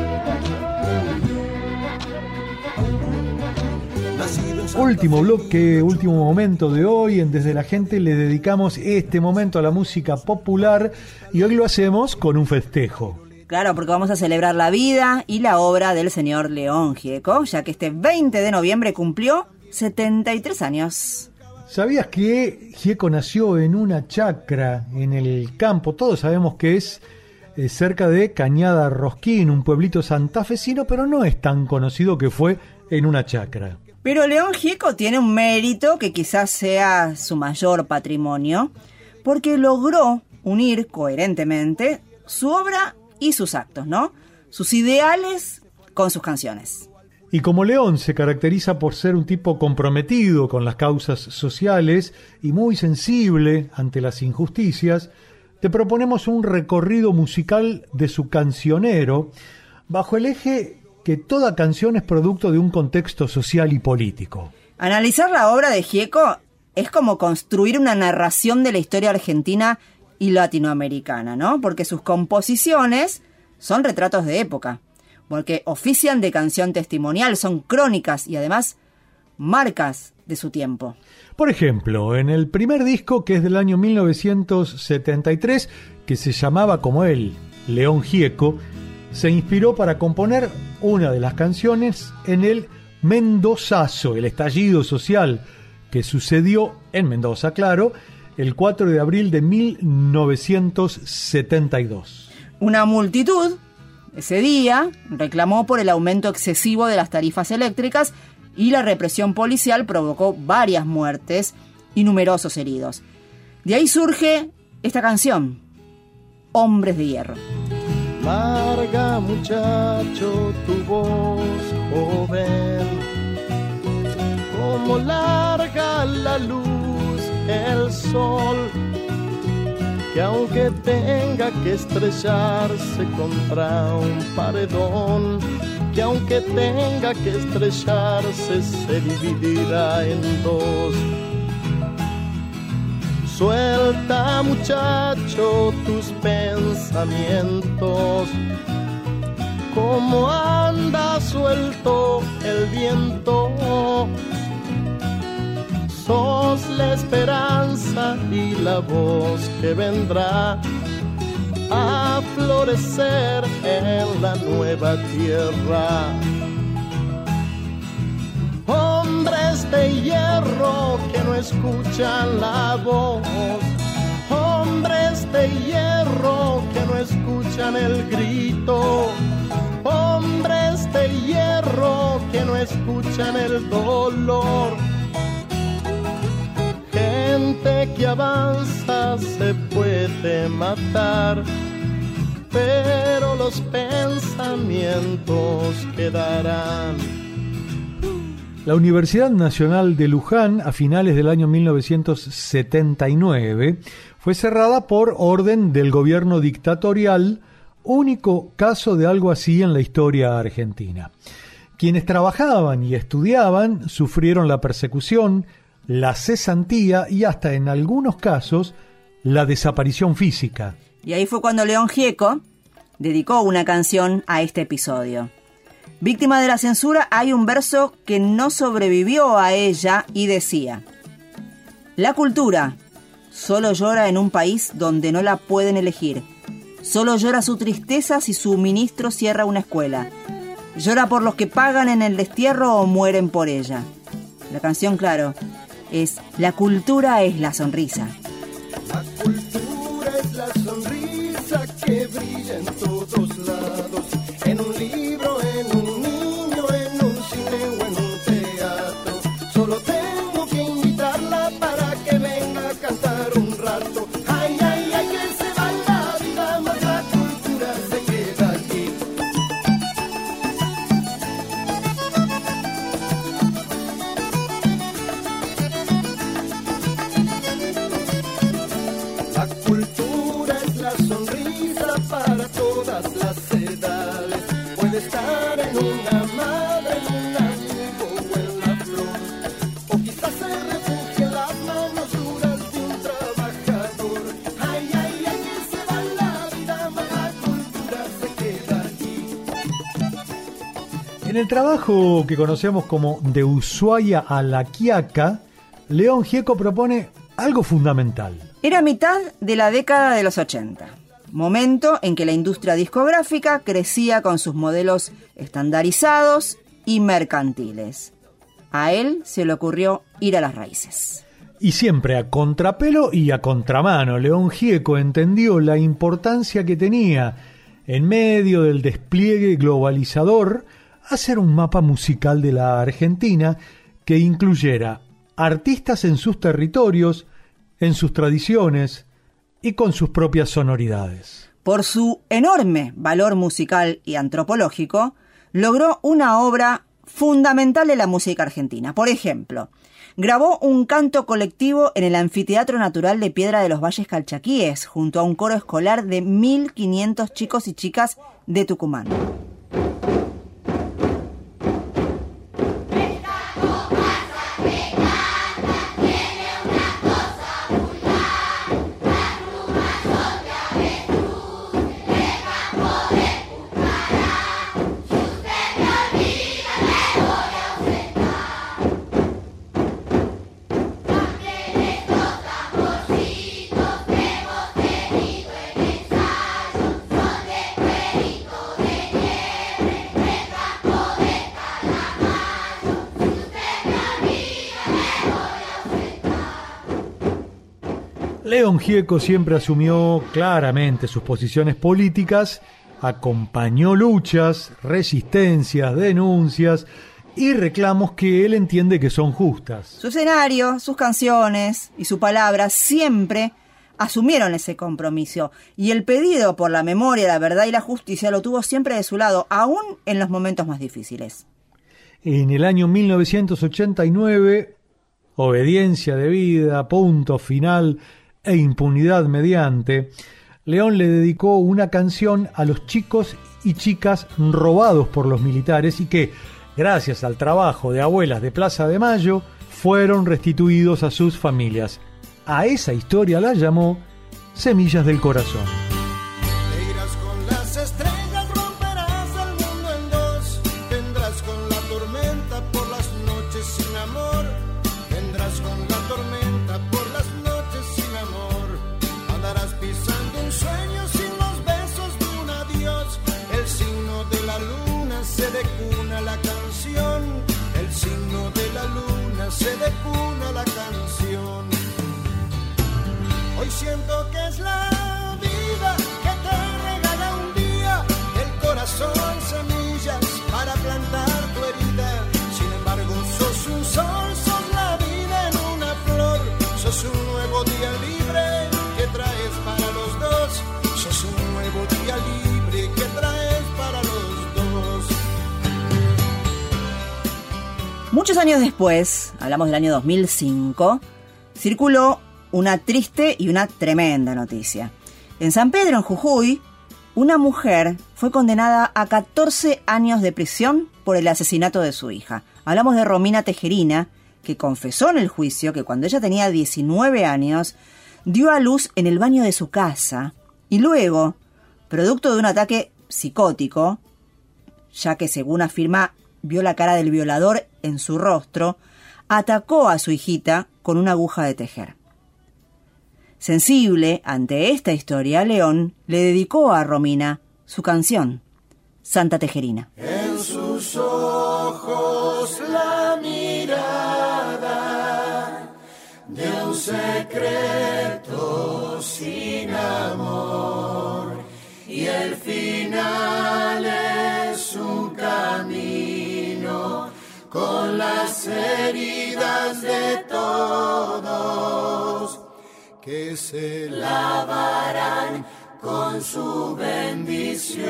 Último bloque, último momento de hoy. En Desde la Gente le dedicamos este momento a la música popular y hoy lo hacemos con un festejo. Claro, porque vamos a celebrar la vida y la obra del señor León Gieco, ya que este veinte de noviembre cumplió setenta y tres años. ¿Sabías que Gieco nació en una chacra en el campo? Todos sabemos que es eh, cerca de Cañada Rosquín, un pueblito santafesino, pero no es tan conocido que fue en una chacra. Pero León Gieco tiene un mérito que quizás sea su mayor patrimonio, porque logró unir coherentemente su obra y sus actos, ¿no? Sus ideales con sus canciones. Y como León se caracteriza por ser un tipo comprometido con las causas sociales y muy sensible ante las injusticias, te proponemos un recorrido musical de su cancionero bajo el eje que toda canción es producto de un contexto social y político. Analizar la obra de Gieco es como construir una narración de la historia argentina y latinoamericana, ¿no? Porque sus composiciones son retratos de época, porque ofician de canción testimonial, son crónicas y además marcas de su tiempo. Por ejemplo, en el primer disco, que es del año mil novecientos setenta y tres, que se llamaba como él, León Gieco, se inspiró para componer una de las canciones en el Mendozazo, el estallido social que sucedió en Mendoza, claro, el cuatro de abril de mil novecientos setenta y dos. Una multitud ese día reclamó por el aumento excesivo de las tarifas eléctricas y la represión policial provocó varias muertes y numerosos heridos. De ahí surge esta canción, Hombres de Hierro. Larga, muchacho, tu voz joven, como larga la luz, el sol, que aunque tenga que estrellarse contra un paredón, que aunque tenga que estrellarse se dividirá en dos. Suelta, muchacho, tus pensamientos, como anda suelto el viento. Sos la esperanza y la voz que vendrá a florecer en la nueva tierra. Hombres de hierro que no escuchan la voz, hombres de hierro que no escuchan el grito, hombres de hierro que no escuchan el dolor. Gente que avanza se puede matar, pero los pensamientos quedarán. La Universidad Nacional de Luján, a finales del año mil novecientos setenta y nueve, fue cerrada por orden del gobierno dictatorial, único caso de algo así en la historia argentina. Quienes trabajaban y estudiaban sufrieron la persecución, la cesantía y hasta en algunos casos la desaparición física. Y ahí fue cuando León Gieco dedicó una canción a este episodio. Víctima de la censura, hay un verso que no sobrevivió a ella y decía: la cultura solo llora en un país donde no la pueden elegir. Solo llora su tristeza si su ministro cierra una escuela. Llora por los que pagan en el destierro o mueren por ella. La canción, claro, es La cultura es la sonrisa. La cultura es la sonrisa que brilla en todos lados, en un libro, en un niño, en un cine o en un teatro. Solo tengo que invitarla para que venga a cantar un rato. Ay, ay, ay, que se va la vida, más la cultura se queda aquí. La cultura es la sonrisa para todas las edades. Puede estar en una madre, en un amigo o en la flor, o quizás se refugie en las manos duras de un trabajador. Ay, ay, ay, que se va la vida, mas la cultura se queda aquí. En el trabajo que conocemos como De Ushuaia a La Quiaca, León Gieco propone algo fundamental. Era mitad de la década de los ochenta, momento en que la industria discográfica crecía con sus modelos estandarizados y mercantiles. A él se le ocurrió ir a las raíces. Y siempre a contrapelo y a contramano, León Gieco entendió la importancia que tenía, en medio del despliegue globalizador, hacer un mapa musical de la Argentina que incluyera artistas en sus territorios, en sus tradiciones y con sus propias sonoridades. Por su enorme valor musical y antropológico, logró una obra fundamental de la música argentina. Por ejemplo, grabó un canto colectivo en el Anfiteatro Natural de Piedra de los Valles Calchaquíes, junto a un coro escolar de mil quinientos chicos y chicas de Tucumán. León Gieco siempre asumió claramente sus posiciones políticas, acompañó luchas, resistencias, denuncias y reclamos que él entiende que son justas. Su escenario, sus canciones y su palabra siempre asumieron ese compromiso, y el pedido por la memoria, la verdad y la justicia lo tuvo siempre de su lado, aún en los momentos más difíciles. En el año mil novecientos ochenta y nueve, obediencia debida, punto final e impunidad mediante, León le dedicó una canción a los chicos y chicas robados por los militares y que, gracias al trabajo de abuelas de Plaza de Mayo, fueron restituidos a sus familias. A esa historia la llamó Semillas del Corazón. Te irás con las estrellas, romperás el mundo en dos. Vendrás con la tormenta por las noches sin amor. Vendrás con la tormenta por las noches sin amor. Andarás pisando un sueño sin los besos de un adiós. El signo de la luna se decuna la canción. El signo de la luna se decuna la canción. Hoy siento que es la vida que te regala un día, el corazón semillas para plantar tu herida. Sin embargo, sos un sol, sos la vida en una flor, sos un nuevo día Muchos años después, hablamos del año dos mil cinco, circuló una triste y una tremenda noticia. En San Pedro, en Jujuy, una mujer fue condenada a catorce años de prisión por el asesinato de su hija. Hablamos de Romina Tejerina, que confesó en el juicio que cuando ella tenía diecinueve años, dio a luz en el baño de su casa y luego, producto de un ataque psicótico, ya que según afirma vio la cara del violador en su rostro, atacó a su hijita con una aguja de tejer. Sensible ante esta historia, León le dedicó a Romina su canción, Santa Tejerina. En sus ojos la mirada de un secreto sin amor, y el final es un camino con las heridas de todos que se lavarán con su bendición.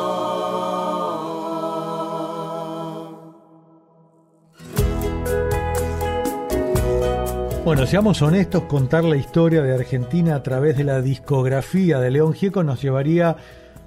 Bueno, seamos honestos, contar la historia de Argentina a través de la discografía de León Gieco nos llevaría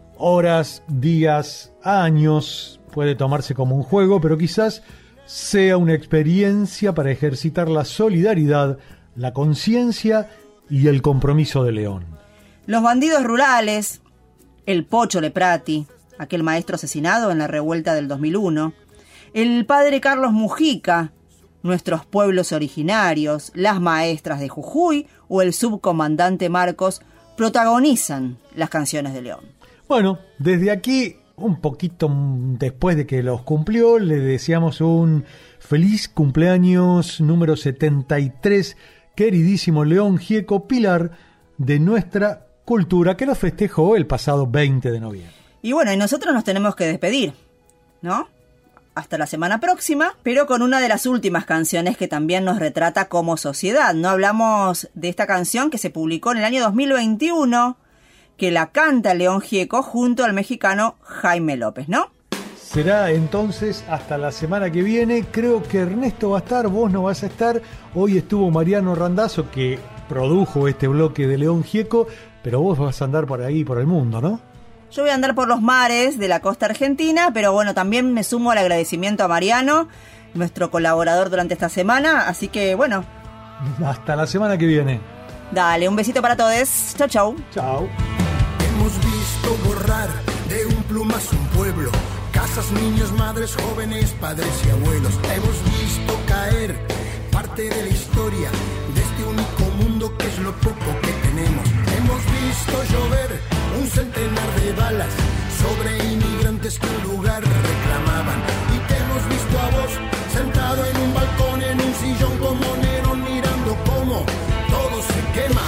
horas, días, años. Puede tomarse como un juego, pero quizás sea una experiencia para ejercitar la solidaridad, la conciencia y el compromiso de León. Los bandidos rurales, el Pocho Leprati, aquel maestro asesinado en la revuelta del dos mil uno, el padre Carlos Mujica, nuestros pueblos originarios, las maestras de Jujuy o el subcomandante Marcos protagonizan las canciones de León. Bueno, desde aquí, un poquito después de que los cumplió, le deseamos un feliz cumpleaños número setenta y tres, queridísimo León Gieco, pilar de nuestra cultura, que lo festejó el pasado veinte de noviembre. Y bueno, y nosotros nos tenemos que despedir, ¿no? Hasta la semana próxima, pero con una de las últimas canciones que también nos retrata como sociedad. No hablamos de esta canción que se publicó en el año dos mil veintiuno, que la canta León Gieco junto al mexicano Jaime López, ¿no? Será entonces hasta la semana que viene. Creo que Ernesto va a estar, vos no vas a estar. Hoy estuvo Mariano Randazzo, que produjo este bloque de León Gieco, pero vos vas a andar por ahí, por el mundo, ¿no? Yo voy a andar por los mares de la costa argentina, pero bueno, también me sumo al agradecimiento a Mariano, nuestro colaborador durante esta semana, así que bueno. Hasta la semana que viene. Dale, un besito para todos. Chau, chau. Chau. Hemos visto borrar de un plumazo un pueblo, casas, niños, madres, jóvenes, padres y abuelos. Hemos visto caer parte de la historia de este único mundo que es lo poco que tenemos. Hemos visto llover un centenar de balas sobre inmigrantes que un lugar reclamaban. Y te hemos visto a vos sentado en un balcón, en un sillón como Nerón, mirando cómo todo se quema.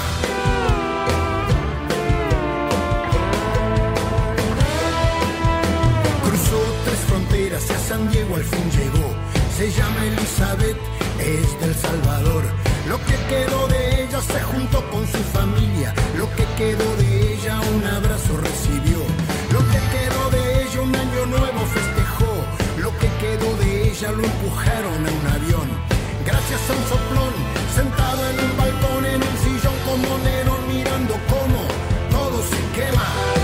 Hacia San Diego al fin llegó, se llama Elizabeth, es del Salvador. Lo que quedó de ella se juntó con su familia, lo que quedó de ella un abrazo recibió, lo que quedó de ella un año nuevo festejó, lo que quedó de ella lo empujaron a un avión. Gracias a un soplón, sentado en un balcón, en un sillón como Nerón, mirando cómo todo se quema.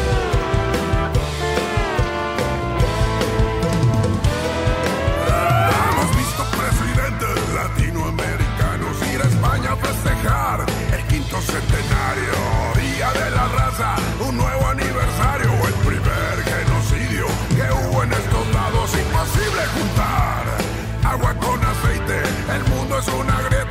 Festejar el quinto centenario, día de la raza, un nuevo aniversario, el primer genocidio que hubo en estos lados. Imposible juntar agua con aceite, el mundo es una grieta.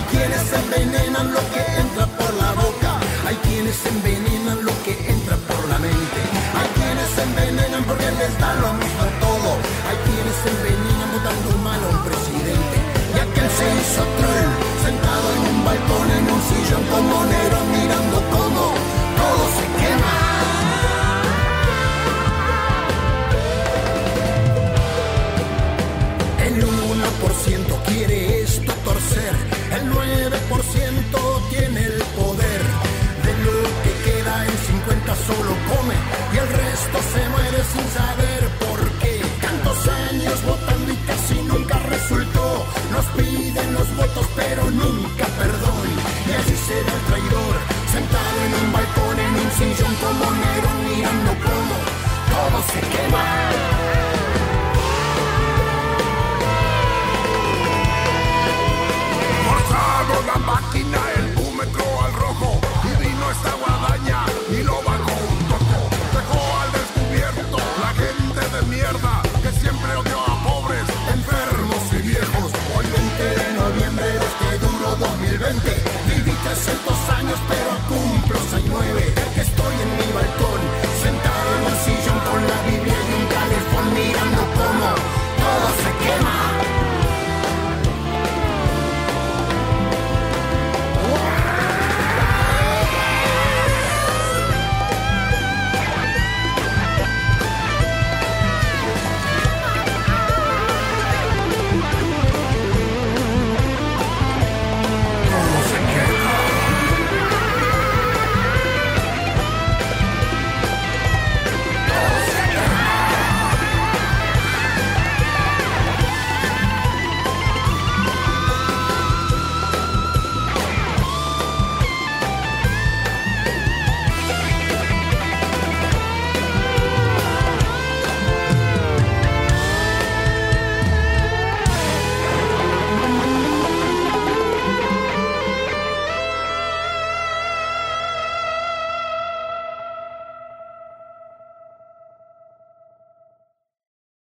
quienes envenenan lo que entra por la boca, hay quienes envenenan lo que entra por la mente, hay quienes envenenan porque les da lo mismo todo, hay quienes envenenan votando mal a un presidente, y aquel se hizo troll, sentado en un balcón, en un sillón como negro, mirando cómo todo se quema. El uno por ciento quiere esto torcer, el nueve por ciento tiene el poder. De lo que queda en cincuenta solo come y el resto se muere sin saber por qué. Tantos años votando y casi nunca resultó. Nos piden los votos pero nunca perdón. Y así se da el traidor, sentado en un balcón, en un sillón como negro, mirando cómo todo se quema.